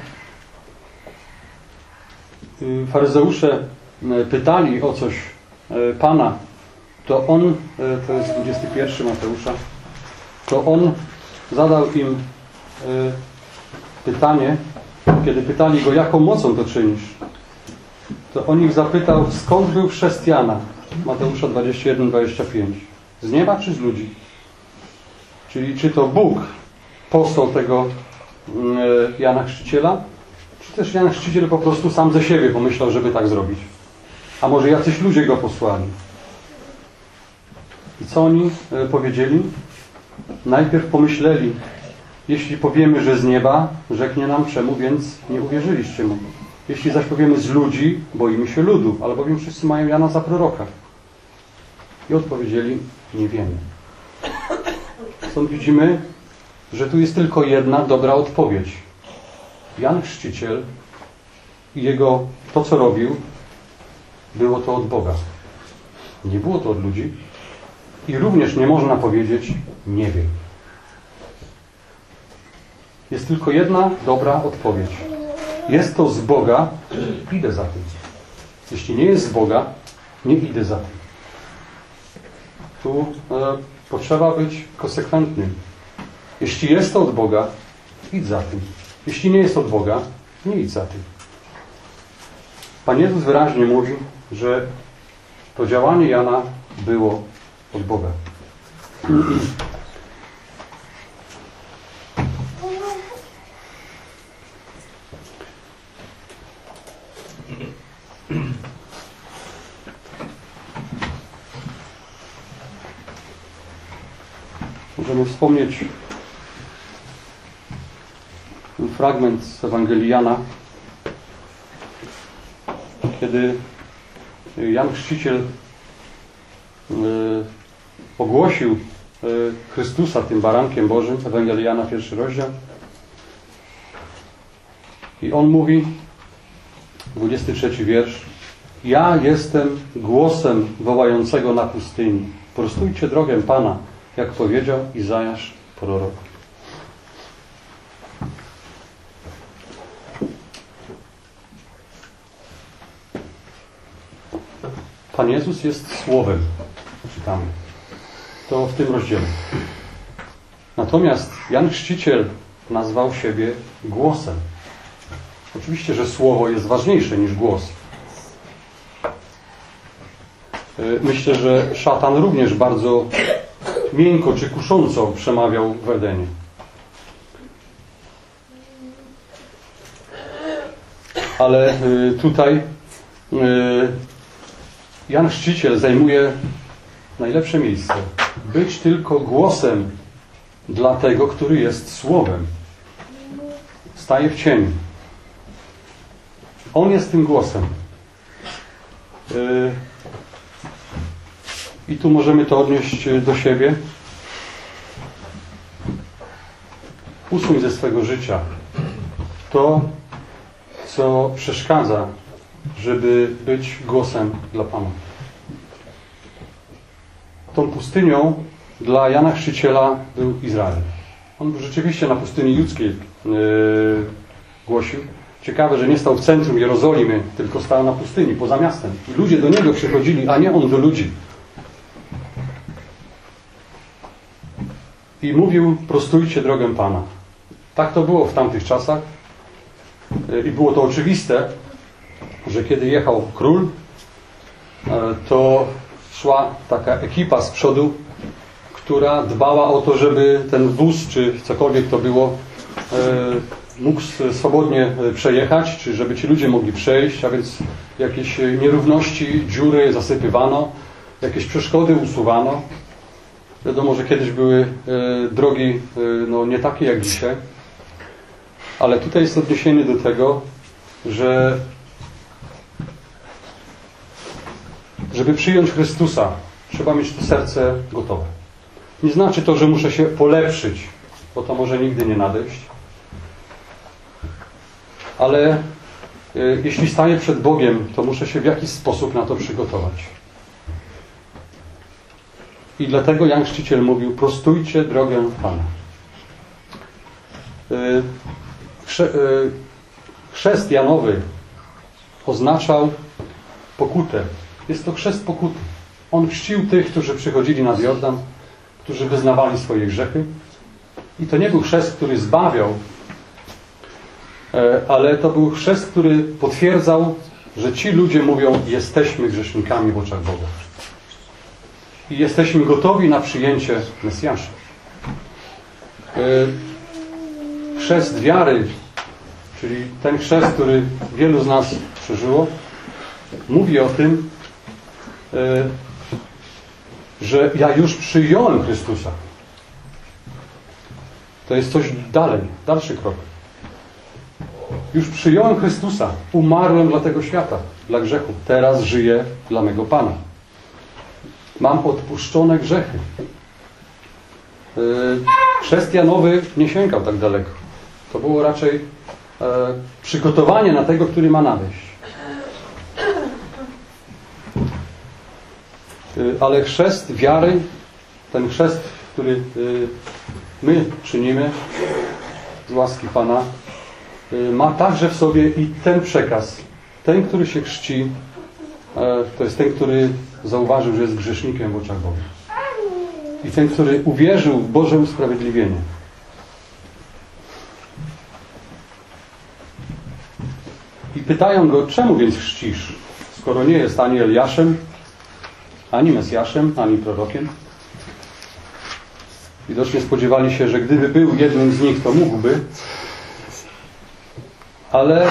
faryzeusze pytali o coś Pana, to On, to jest dwudziesty pierwszy Mateusza, to On zadał im pytanie, kiedy pytali Go, jaką mocą to czynisz, to On ich zapytał, skąd był chrzest Jana? Mateusza dwadzieścia jeden, dwadzieścia pięć. Z nieba czy z ludzi? Czyli czy to Bóg posłał tego Jana Chrzciciela, czy też Jan Chrzciciel po prostu sam ze siebie pomyślał, żeby tak zrobić. A może jacyś ludzie go posłali. I co oni powiedzieli? Najpierw pomyśleli, jeśli powiemy, że z nieba, rzeknie nam czemu, więc nie uwierzyliście mu. Jeśli zaś powiemy z ludzi, boimy się ludu, albowiem wszyscy mają Jana za proroka. I odpowiedzieli, nie wiemy. Stąd widzimy, że tu jest tylko jedna dobra odpowiedź. Jan Chrzciciel i jego, to co robił, było to od Boga. Nie było to od ludzi i również nie można powiedzieć, nie wiem. Jest tylko jedna dobra odpowiedź. Jest to z Boga, idę za tym. Jeśli nie jest z Boga, nie idę za tym. Tu e, potrzeba być konsekwentnym. Jeśli jest to od Boga, idź za tym. Jeśli nie jest od Boga, nie idź za tym. Pan Jezus wyraźnie mówi, że to działanie Jana było od Boga. Możemy wspomnieć ten fragment z Ewangelii Jana, kiedy Jan Chrzciciel ogłosił Chrystusa tym barankiem Bożym, Ewangelii Jana, pierwszy rozdział. I on mówi, dwudziesty trzeci wiersz, ja jestem głosem wołającego na pustyni. Prostujcie drogę Pana, jak powiedział Izajasz prorok. Pan Jezus jest Słowem, czytamy. To w tym rozdziale. Natomiast Jan Chrzciciel nazwał siebie głosem. Oczywiście, że Słowo jest ważniejsze niż głos. Myślę, że szatan również bardzo miękko czy kusząco przemawiał w Edenie. Ale tutaj Jan Chrzciciel zajmuje najlepsze miejsce. Być tylko głosem dla tego, który jest Słowem. Staje w cieniu. On jest tym głosem. I tu możemy to odnieść do siebie. Usuń ze swego życia to, co przeszkadza, żeby być głosem dla Pana. Tą pustynią dla Jana Chrzciciela był Izrael. On rzeczywiście na pustyni judzkiej yy, głosił. Ciekawe, że nie stał w centrum Jerozolimy, tylko stał na pustyni, poza miastem. I ludzie do niego przychodzili, a nie on do ludzi. I mówił, prostujcie drogę Pana. Tak to było w tamtych czasach. I było to oczywiste, że kiedy jechał król, to szła taka ekipa z przodu, która dbała o to, żeby ten wóz, czy cokolwiek to było, mógł swobodnie przejechać, czy żeby ci ludzie mogli przejść, a więc jakieś nierówności, dziury zasypywano, jakieś przeszkody usuwano. Wiadomo, że kiedyś były drogi no, nie takie jak dzisiaj, ale tutaj jest odniesienie do tego, że żeby przyjąć Chrystusa, trzeba mieć to serce gotowe. Nie znaczy to, że muszę się polepszyć, bo to może nigdy nie nadejść. ale y, jeśli staję przed Bogiem, to muszę się w jakiś sposób na to przygotować. I dlatego Jan Chrzciciel mówił: prostujcie drogę Pana. Y, chrze, y, chrzest Janowy oznaczał pokutę. Jest to chrzest pokuty. On chrzcił tych, którzy przychodzili nad Jordan, którzy wyznawali swoje grzechy. I to nie był chrzest, który zbawiał, ale to był chrzest, który potwierdzał, że ci ludzie mówią: jesteśmy grzesznikami w oczach Boga. I jesteśmy gotowi na przyjęcie Mesjasza. Chrzest wiary, czyli ten chrzest, który wielu z nas przeżyło, mówi o tym, że ja już przyjąłem Chrystusa. To jest coś dalej, dalszy krok. Już przyjąłem Chrystusa, umarłem dla tego świata, dla grzechu. Teraz żyję dla mego Pana. Mam odpuszczone grzechy. Chrzest Janowy nie sięgał tak daleko. To było raczej przygotowanie na tego, który ma nadejść. Ale chrzest wiary, ten chrzest, który my czynimy z łaski Pana, ma także w sobie i ten przekaz. Ten, który się chrzci, to jest ten, który zauważył, że jest grzesznikiem w oczach Boga. I ten, który uwierzył w Boże usprawiedliwienie. I pytają go: czemu więc chrzcisz, skoro nie jest ani Eliaszem, ani Mesjaszem, ani prorokiem? Widocznie spodziewali się, że gdyby był jednym z nich, to mógłby. Ale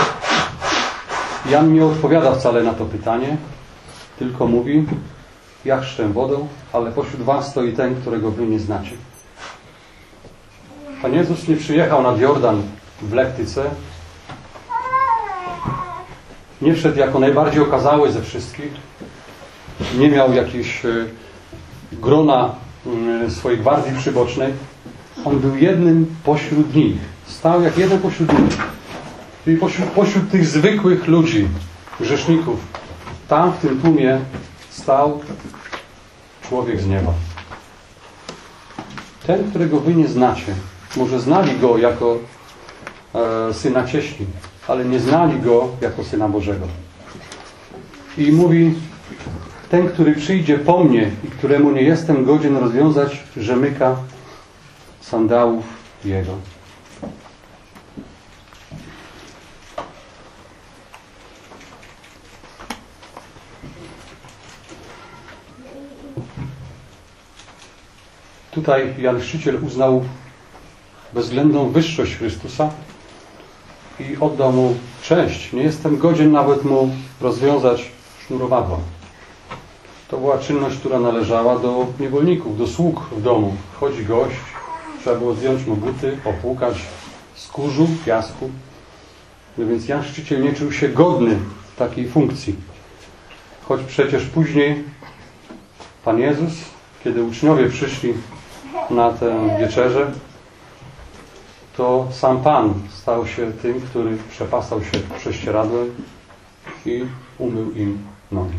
Jan nie odpowiada wcale na to pytanie, tylko mówi: ja chrzczę wodą, ale pośród was stoi ten, którego wy nie znacie. Pan Jezus nie przyjechał nad Jordan w lektyce. Nie wszedł jako najbardziej okazały ze wszystkich. Nie miał jakiejś grona swojej gwardii przybocznej. On był jednym pośród nich. Stał jak jeden pośród nich. Czyli pośród, pośród tych zwykłych ludzi, grzeszników. Tam w tym tłumie stał człowiek z nieba. Ten, którego wy nie znacie. Może znali go jako e, syna cieśli, ale nie znali go jako Syna Bożego. I mówi: ten, który przyjdzie po mnie i któremu nie jestem godzien rozwiązać rzemyka sandałów jego. Tutaj Jan Chrzciciel uznał bezwzględną wyższość Chrystusa i oddał mu cześć. Nie jestem godzien nawet mu rozwiązać sznurowadła. To była czynność, która należała do niewolników, do sług w domu. Wchodzi gość, trzeba było zdjąć mu buty, opłukać z kurzu, piasku. No więc Jan Chrzciciel nie czuł się godny takiej funkcji. Choć przecież później Pan Jezus, kiedy uczniowie przyszli na tę wieczerzę, to sam Pan stał się tym, który przepasał się prześcieradłem i umył im nogi.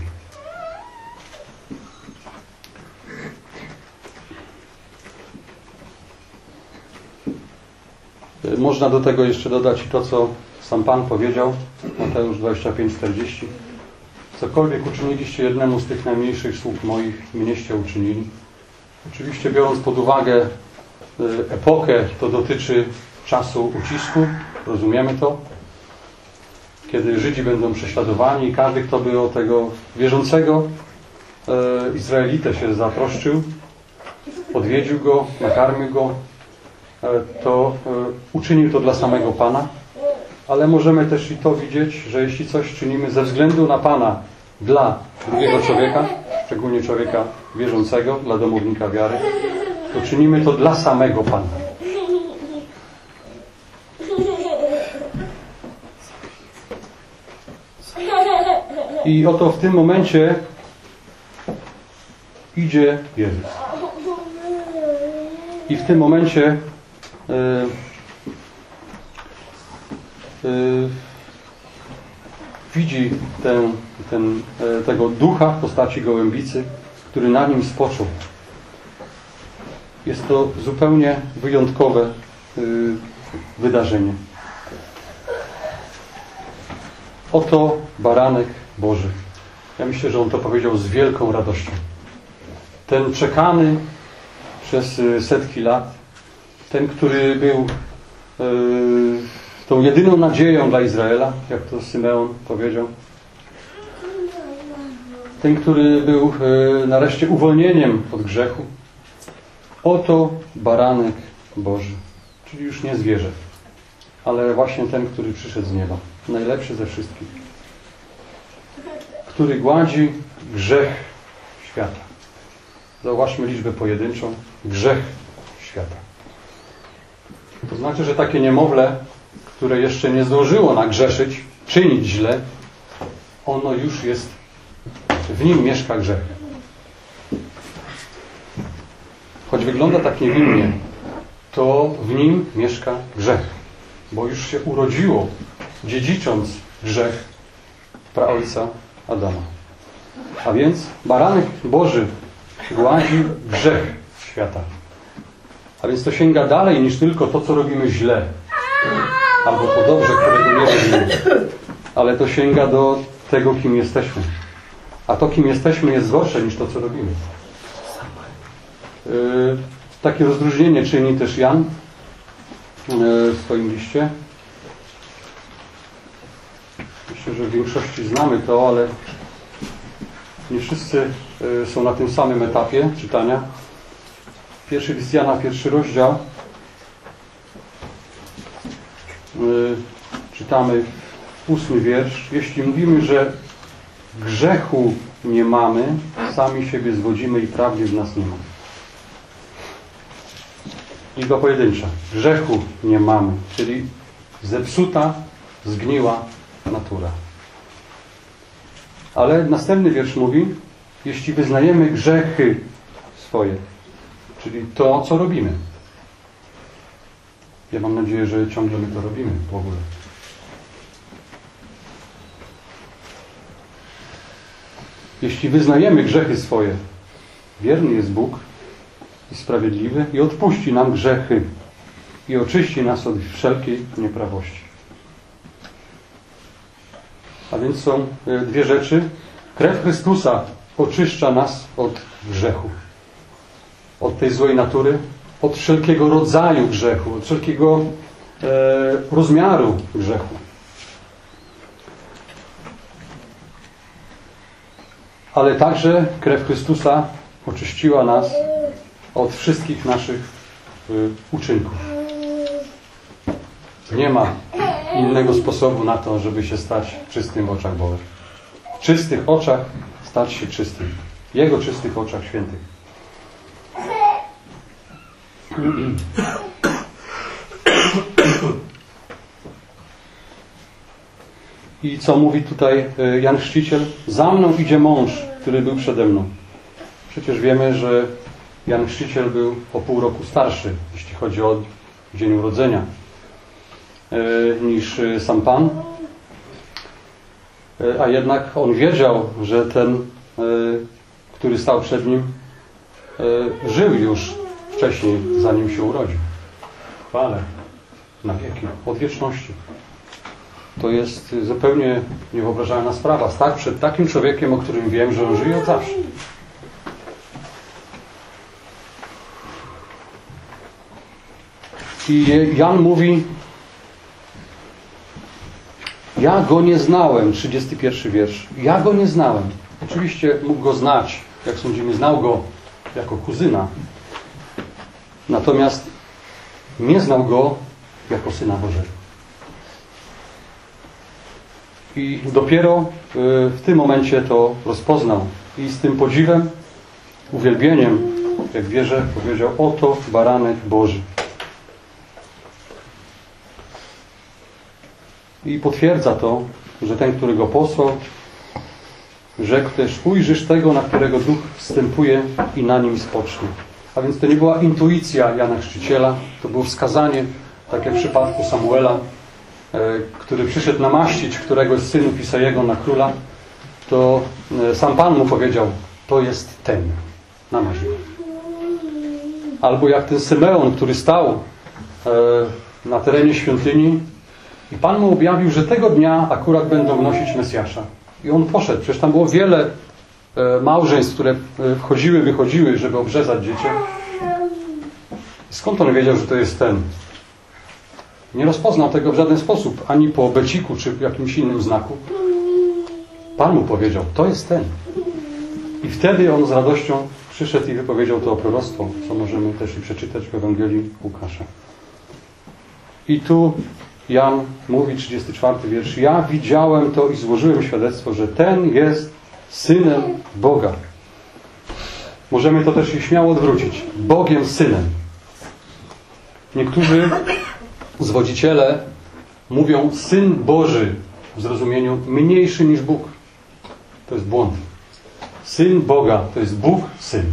Można do tego jeszcze dodać to, co sam Pan powiedział, Mateusz dwadzieścia pięć czterdzieści. Cokolwiek uczyniliście jednemu z tych najmniejszych sług moich, mnieście uczynili. Oczywiście, biorąc pod uwagę epokę, to dotyczy czasu ucisku, rozumiemy to, kiedy Żydzi będą prześladowani i każdy, kto by o tego wierzącego e, Izraelitę się zatroszczył, odwiedził go, nakarmił go, e, to e, uczynił to dla samego Pana, ale możemy też i to widzieć, że jeśli coś czynimy ze względu na Pana dla drugiego człowieka, szczególnie człowieka wierzącego, dla domownika wiary, to czynimy to dla samego Pana. I oto w tym momencie idzie Jezus. I w tym momencie yy, yy, widzi ten, ten, yy, tego ducha w postaci gołębicy, który na nim spoczął. Jest to zupełnie wyjątkowe yy, wydarzenie. Oto baranek Boży. Ja myślę, że on to powiedział z wielką radością. Ten czekany przez setki lat, ten, który był yy, tą jedyną nadzieją dla Izraela, jak to Symeon powiedział. Ten, który był yy, nareszcie uwolnieniem od grzechu. Oto baranek Boży. Czyli już nie zwierzę, ale właśnie ten, który przyszedł z nieba. Najlepszy ze wszystkich. Który gładzi grzech świata. Zauważmy liczbę pojedynczą. Grzech świata. To znaczy, że takie niemowlę, które jeszcze nie zdążyło nagrzeszyć, czynić źle, ono już jest, w nim mieszka grzech. Choć wygląda tak niewinnie, to w nim mieszka grzech. Bo już się urodziło, dziedzicząc grzech praojca Adama. A więc baranek Boży gładzi grzech świata. A więc to sięga dalej niż tylko to, co robimy źle. Albo to dobrze, którego nie robimy. Ale to sięga do tego, kim jesteśmy. A to, kim jesteśmy, jest gorsze niż to, co robimy. Yy, takie rozróżnienie czyni też Jan yy, w swoim liście. Myślę, że w większości znamy to, ale nie wszyscy yy, są na tym samym etapie czytania. Pierwszy list Jana, pierwszy rozdział. Yy, czytamy ósmy wiersz. Jeśli mówimy, że grzechu nie mamy, sami siebie zwodzimy i prawdy w nas nie ma. Liczba pojedyncza. Grzechu nie mamy, czyli zepsuta, zgniła natura. Ale następny wiersz mówi, jeśli wyznajemy grzechy swoje, czyli to, co robimy. Ja mam nadzieję, że ciągle my to robimy w ogóle. Jeśli wyznajemy grzechy swoje, wierny jest Bóg i sprawiedliwy i odpuści nam grzechy i oczyści nas od wszelkiej nieprawości. A więc są dwie rzeczy. Krew Chrystusa oczyszcza nas od grzechu. Od tej złej natury, od wszelkiego rodzaju grzechu, od wszelkiego e, rozmiaru grzechu. Ale także krew Chrystusa oczyściła nas od wszystkich naszych y, uczynków. Nie ma innego sposobu na to, żeby się stać czystym w oczach Bożych. W czystych oczach stać się czystym. Jego czystych oczach świętych. I co mówi tutaj Jan Chrzciciel? Za mną idzie mąż, który był przede mną. Przecież wiemy, że Jan Chrzciciel był o pół roku starszy, jeśli chodzi o dzień urodzenia, niż sam Pan. A jednak on wiedział, że ten, który stał przed nim, żył już wcześniej, zanim się urodził. Chwale na wieki, od wieczności. To jest zupełnie niewyobrażalna sprawa. Stać przed takim człowiekiem, o którym wiem, że on żyje od zawsze. I Jan mówi, ja go nie znałem, trzydziesty pierwszy wiersz. Ja go nie znałem. Oczywiście mógł go znać, jak sądzimy, znał go jako kuzyna. Natomiast nie znał go jako Syna Bożego. I dopiero w tym momencie to rozpoznał. I z tym podziwem, uwielbieniem, jak wierzę, powiedział, oto baranek Boży. I potwierdza to, że ten, który go posłał, rzekł też, ujrzysz tego, na którego duch wstępuje i na nim spocznie. A więc to nie była intuicja Jana Chrzciciela, to było wskazanie, tak jak w przypadku Samuela, który przyszedł namaścić któregoś z synów Isajego na króla, to sam Pan mu powiedział, to jest ten, namaść go. Albo jak ten Symeon, który stał na terenie świątyni i Pan mu objawił, że tego dnia akurat będą wnosić Mesjasza. I on poszedł. Przecież tam było wiele małżeństw, które wchodziły, wychodziły, żeby obrzezać dziecię. Skąd on wiedział, że to jest ten? Nie rozpoznał tego w żaden sposób, ani po beciku, czy jakimś innym znaku. Pan mu powiedział, to jest ten. I wtedy on z radością przyszedł i wypowiedział to proroctwo, co możemy też i przeczytać w Ewangelii Łukasza. I tu Jan mówi, trzydziesty czwarty wiersz, ja widziałem to i złożyłem świadectwo, że ten jest Synem Boga. Możemy to też i śmiało odwrócić. Bogiem Synem. Niektórzy zwodziciele mówią Syn Boży w zrozumieniu mniejszy niż Bóg. To jest błąd. Syn Boga to jest Bóg Syn.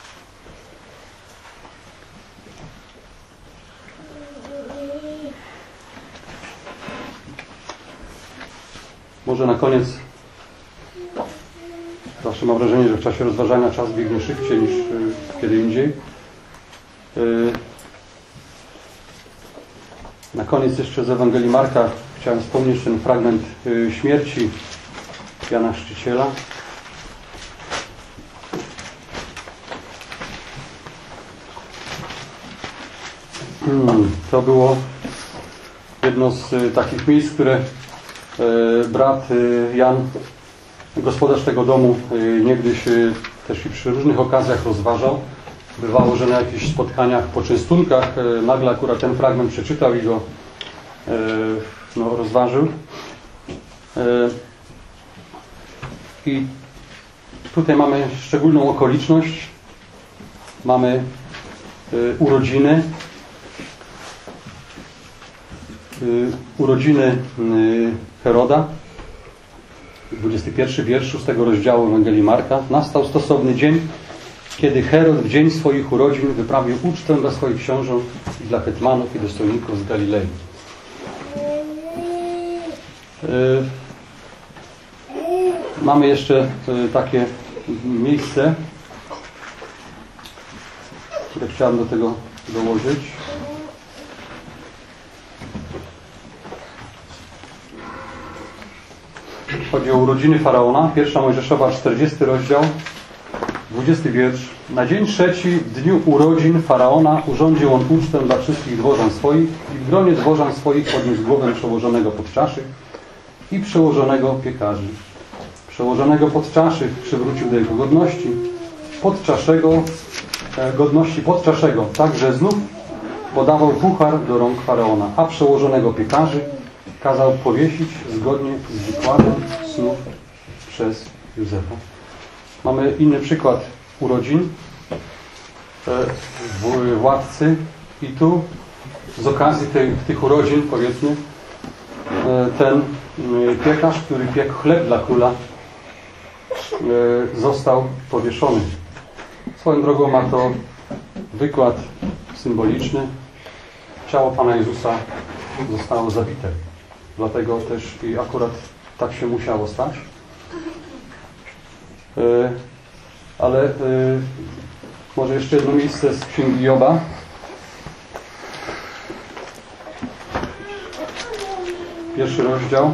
Może na koniec, zawsze mam wrażenie, że w czasie rozważania czas biegnie szybciej niż kiedy indziej. Na koniec jeszcze z Ewangelii Marka chciałem wspomnieć ten fragment śmierci Jana Chrzciciela. To było jedno z takich miejsc, które brat Jan, gospodarz tego domu, niegdyś też i przy różnych okazjach rozważał. Bywało, że na jakichś spotkaniach, poczęstunkach nagle akurat ten fragment przeczytał i go no, rozważył. I tutaj mamy szczególną okoliczność. Mamy urodziny. Urodziny Heroda. dwudziesty pierwszy wiersz szóstego rozdziału Ewangelii Marka. Nastał stosowny dzień, kiedy Herod w dzień swoich urodzin wyprawił ucztę dla swoich książąt i dla hetmanów i dostojników z Galilei. Mamy jeszcze takie miejsce, które chciałem do tego dołożyć. Chodzi o urodziny Faraona. Pierwsza Mojżeszowa, czterdziesty rozdział, dwudziesty wiersz. Na dzień trzeci, w dniu urodzin Faraona, urządził on ucztę dla wszystkich dworzan swoich i w gronie dworzan swoich podniósł głowę przełożonego podczaszy i przełożonego piekarzy. Przełożonego podczaszy przywrócił do jego godności, podczaszego, godności podczaszego, tak że znów podawał puchar do rąk Faraona, a przełożonego piekarzy kazał powiesić zgodnie z wykładem snów przez Józefa. Mamy inny przykład urodzin władcy i tu z okazji tych, tych urodzin, powiedzmy, ten piekarz, który piekł chleb dla króla, został powieszony. Swoją drogą ma to wykład symboliczny. Ciało Pana Jezusa zostało zabite. Dlatego też i akurat tak się musiało stać. Ale może jeszcze jedno miejsce z Księgi Joba. Pierwszy rozdział.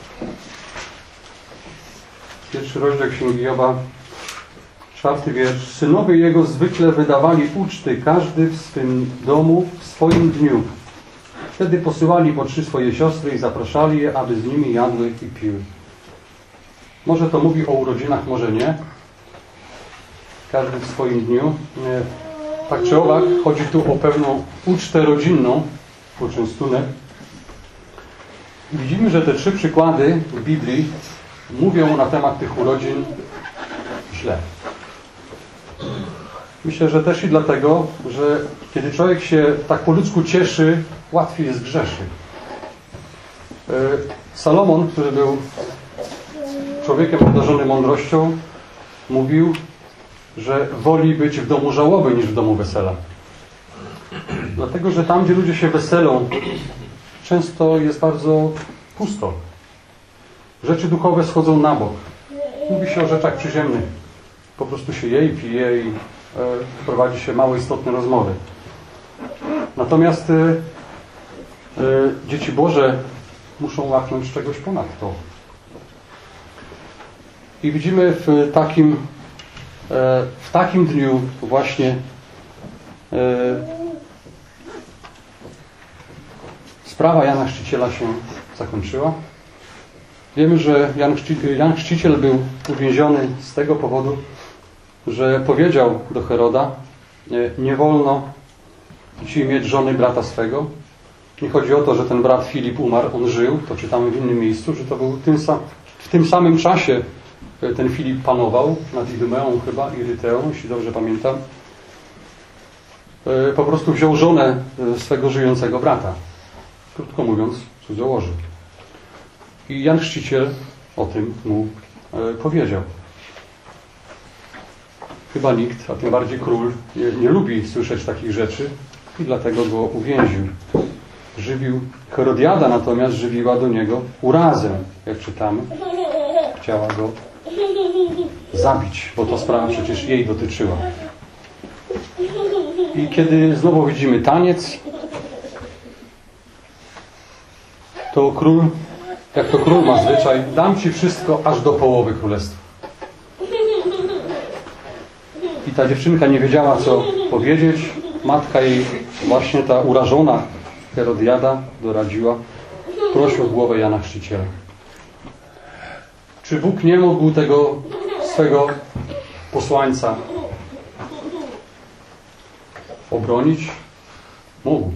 Pierwszy rozdział Księgi Joba. Czwarty wiersz. Synowie jego zwykle wydawali uczty, każdy w swym domu, w swoim dniu. Wtedy posyłali po trzy swoje siostry i zapraszali je, aby z nimi jadły i piły. Może to mówi o urodzinach, może nie. Każdy w swoim dniu. Tak czy owak, chodzi tu o pewną ucztę rodzinną, poczęstunek. Widzimy, że te trzy przykłady w Biblii mówią na temat tych urodzin źle. Myślę, że też i dlatego, że kiedy człowiek się tak po ludzku cieszy, łatwiej jest grzeszy. Salomon, który był człowiekiem obdarzonym mądrością, mówił, że woli być w domu żałoby niż w domu wesela. Dlatego, że tam, gdzie ludzie się weselą, często jest bardzo pusto. Rzeczy duchowe schodzą na bok. Mówi się o rzeczach przyziemnych. Po prostu się je i pije i e, prowadzi się mało istotne rozmowy. Natomiast e, e, dzieci Boże muszą łaknąć czegoś ponad to. I widzimy w takim, e, w takim dniu właśnie e, sprawa Jana Chrzciciela się zakończyła. Wiemy, że Jan, Chrzci, Jan Chrzciciel był uwięziony z tego powodu, że powiedział do Heroda: nie, nie wolno ci mieć żony brata swego. Nie chodzi o to, że ten brat Filip umarł, on żył, to czytamy w innym miejscu, że to był tym sam, w tym samym czasie ten Filip panował nad Idumeą chyba, Iryteą, jeśli dobrze pamiętam. Po prostu wziął żonę swego żyjącego brata. Krótko mówiąc, cudzołożył. I Jan Chrzciciel o tym mu e, powiedział. Chyba nikt, a tym bardziej król, nie, nie lubi słyszeć takich rzeczy i dlatego go uwięził. Żywił. Herodiada natomiast żywiła do niego urazę, jak czytamy. Chciała go zabić, bo to sprawa przecież jej dotyczyła. I kiedy znowu widzimy taniec, to król, jak to król ma zwyczaj, dam ci wszystko aż do połowy królestwa. I ta dziewczynka nie wiedziała, co powiedzieć. Matka jej, właśnie ta urażona Herodiada, doradziła: proś o głowę Jana Chrzciciela. Czy Bóg nie mógł tego swego posłańca obronić? Mógł.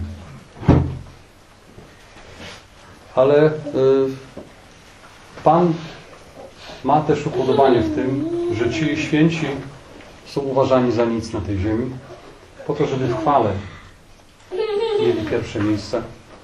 Ale y, Pan ma też upodobanie w tym, że ci święci są uważani za nic na tej ziemi, po to, żeby w chwale mieli pierwsze miejsce.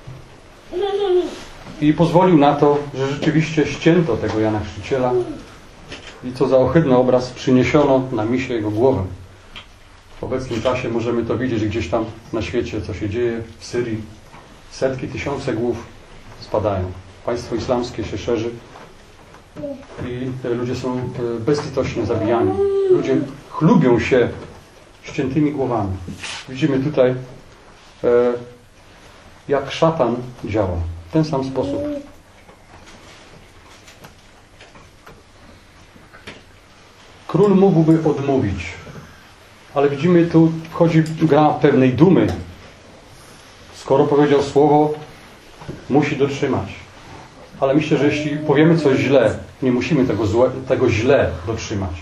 I pozwolił na to, że rzeczywiście ścięto tego Jana Chrzciciela i co za ohydny obraz, przyniesiono na misie jego głowę. W obecnym czasie możemy to widzieć gdzieś tam na świecie, co się dzieje w Syrii. Setki, tysiące głów spadają. Państwo islamskie się szerzy i ludzie są bezlitośnie zabijani. Ludzie chlubią się ściętymi głowami. Widzimy tutaj, jak szatan działa. W ten sam sposób. Król mógłby odmówić, ale widzimy, tu wchodzi gra pewnej dumy. Skoro powiedział słowo, musi dotrzymać. Ale myślę, że jeśli powiemy coś źle, nie musimy tego, złe, tego źle dotrzymać.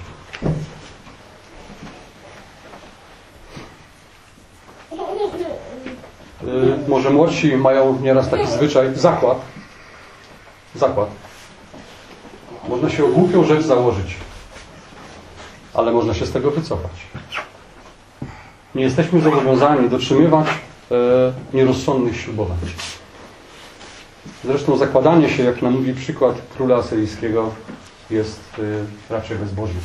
Yy, może młodsi mają nieraz taki zwyczaj, zakład. Zakład. Można się o głupią rzecz założyć, ale można się z tego wycofać. Nie jesteśmy zobowiązani dotrzymywać e, nierozsądnych ślubowań. Zresztą zakładanie się, jak nam mówi przykład króla asyryjskiego, jest e, raczej bezbożne.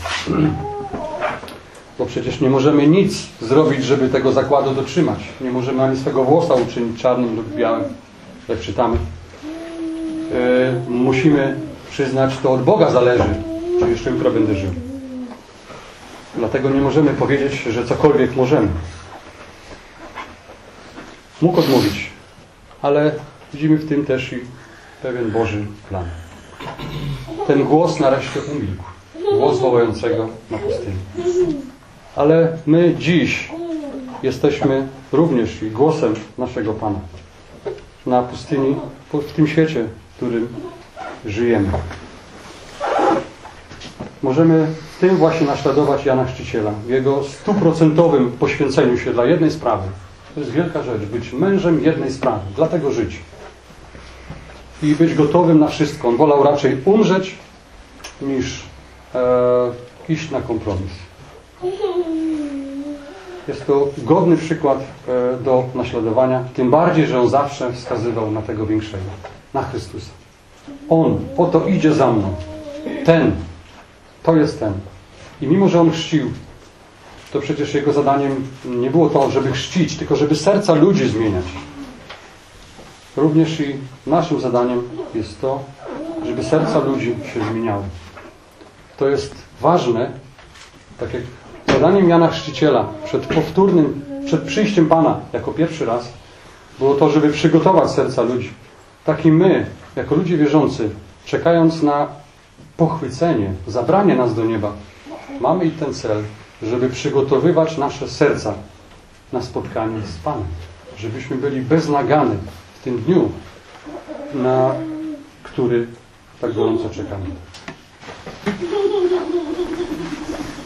Bo przecież nie możemy nic zrobić, żeby tego zakładu dotrzymać. Nie możemy ani swego włosa uczynić czarnym lub białym, jak czytamy. E, musimy przyznać, to od Boga zależy, czy jeszcze jutro będę żył. Dlatego nie możemy powiedzieć, że cokolwiek możemy. Mógł odmówić, ale widzimy w tym też i pewien Boży plan. Ten głos nareszcie umilkł. Głos wołającego na pustyni. Ale my dziś jesteśmy również i głosem naszego Pana. Na pustyni, w tym świecie, w którym żyjemy. Możemy w tym właśnie naśladować Jana Chrzciciela. W jego stuprocentowym poświęceniu się dla jednej sprawy. To jest wielka rzecz. Być mężem jednej sprawy. Dlatego żyć. I być gotowym na wszystko. On wolał raczej umrzeć, niż e, iść na kompromis. Jest to godny przykład e, do naśladowania. Tym bardziej, że on zawsze wskazywał na tego większego. Na Chrystusa. On, oto idzie za mną. Ten. To jest ten. I mimo, że on chrzcił, to przecież jego zadaniem nie było to, żeby chrzcić, tylko żeby serca ludzi zmieniać. również i naszym zadaniem jest to, żeby serca ludzi się zmieniały. To jest ważne, tak jak zadaniem Jana Chrzciciela przed powtórnym, przed przyjściem Pana jako pierwszy raz było to, żeby przygotować serca ludzi. Tak i my, jako ludzie wierzący, czekając na pochwycenie, zabranie nas do nieba, mamy i ten cel, żeby przygotowywać nasze serca na spotkanie z Panem. Żebyśmy byli beznagany w tym dniu, na który tak gorąco czekamy.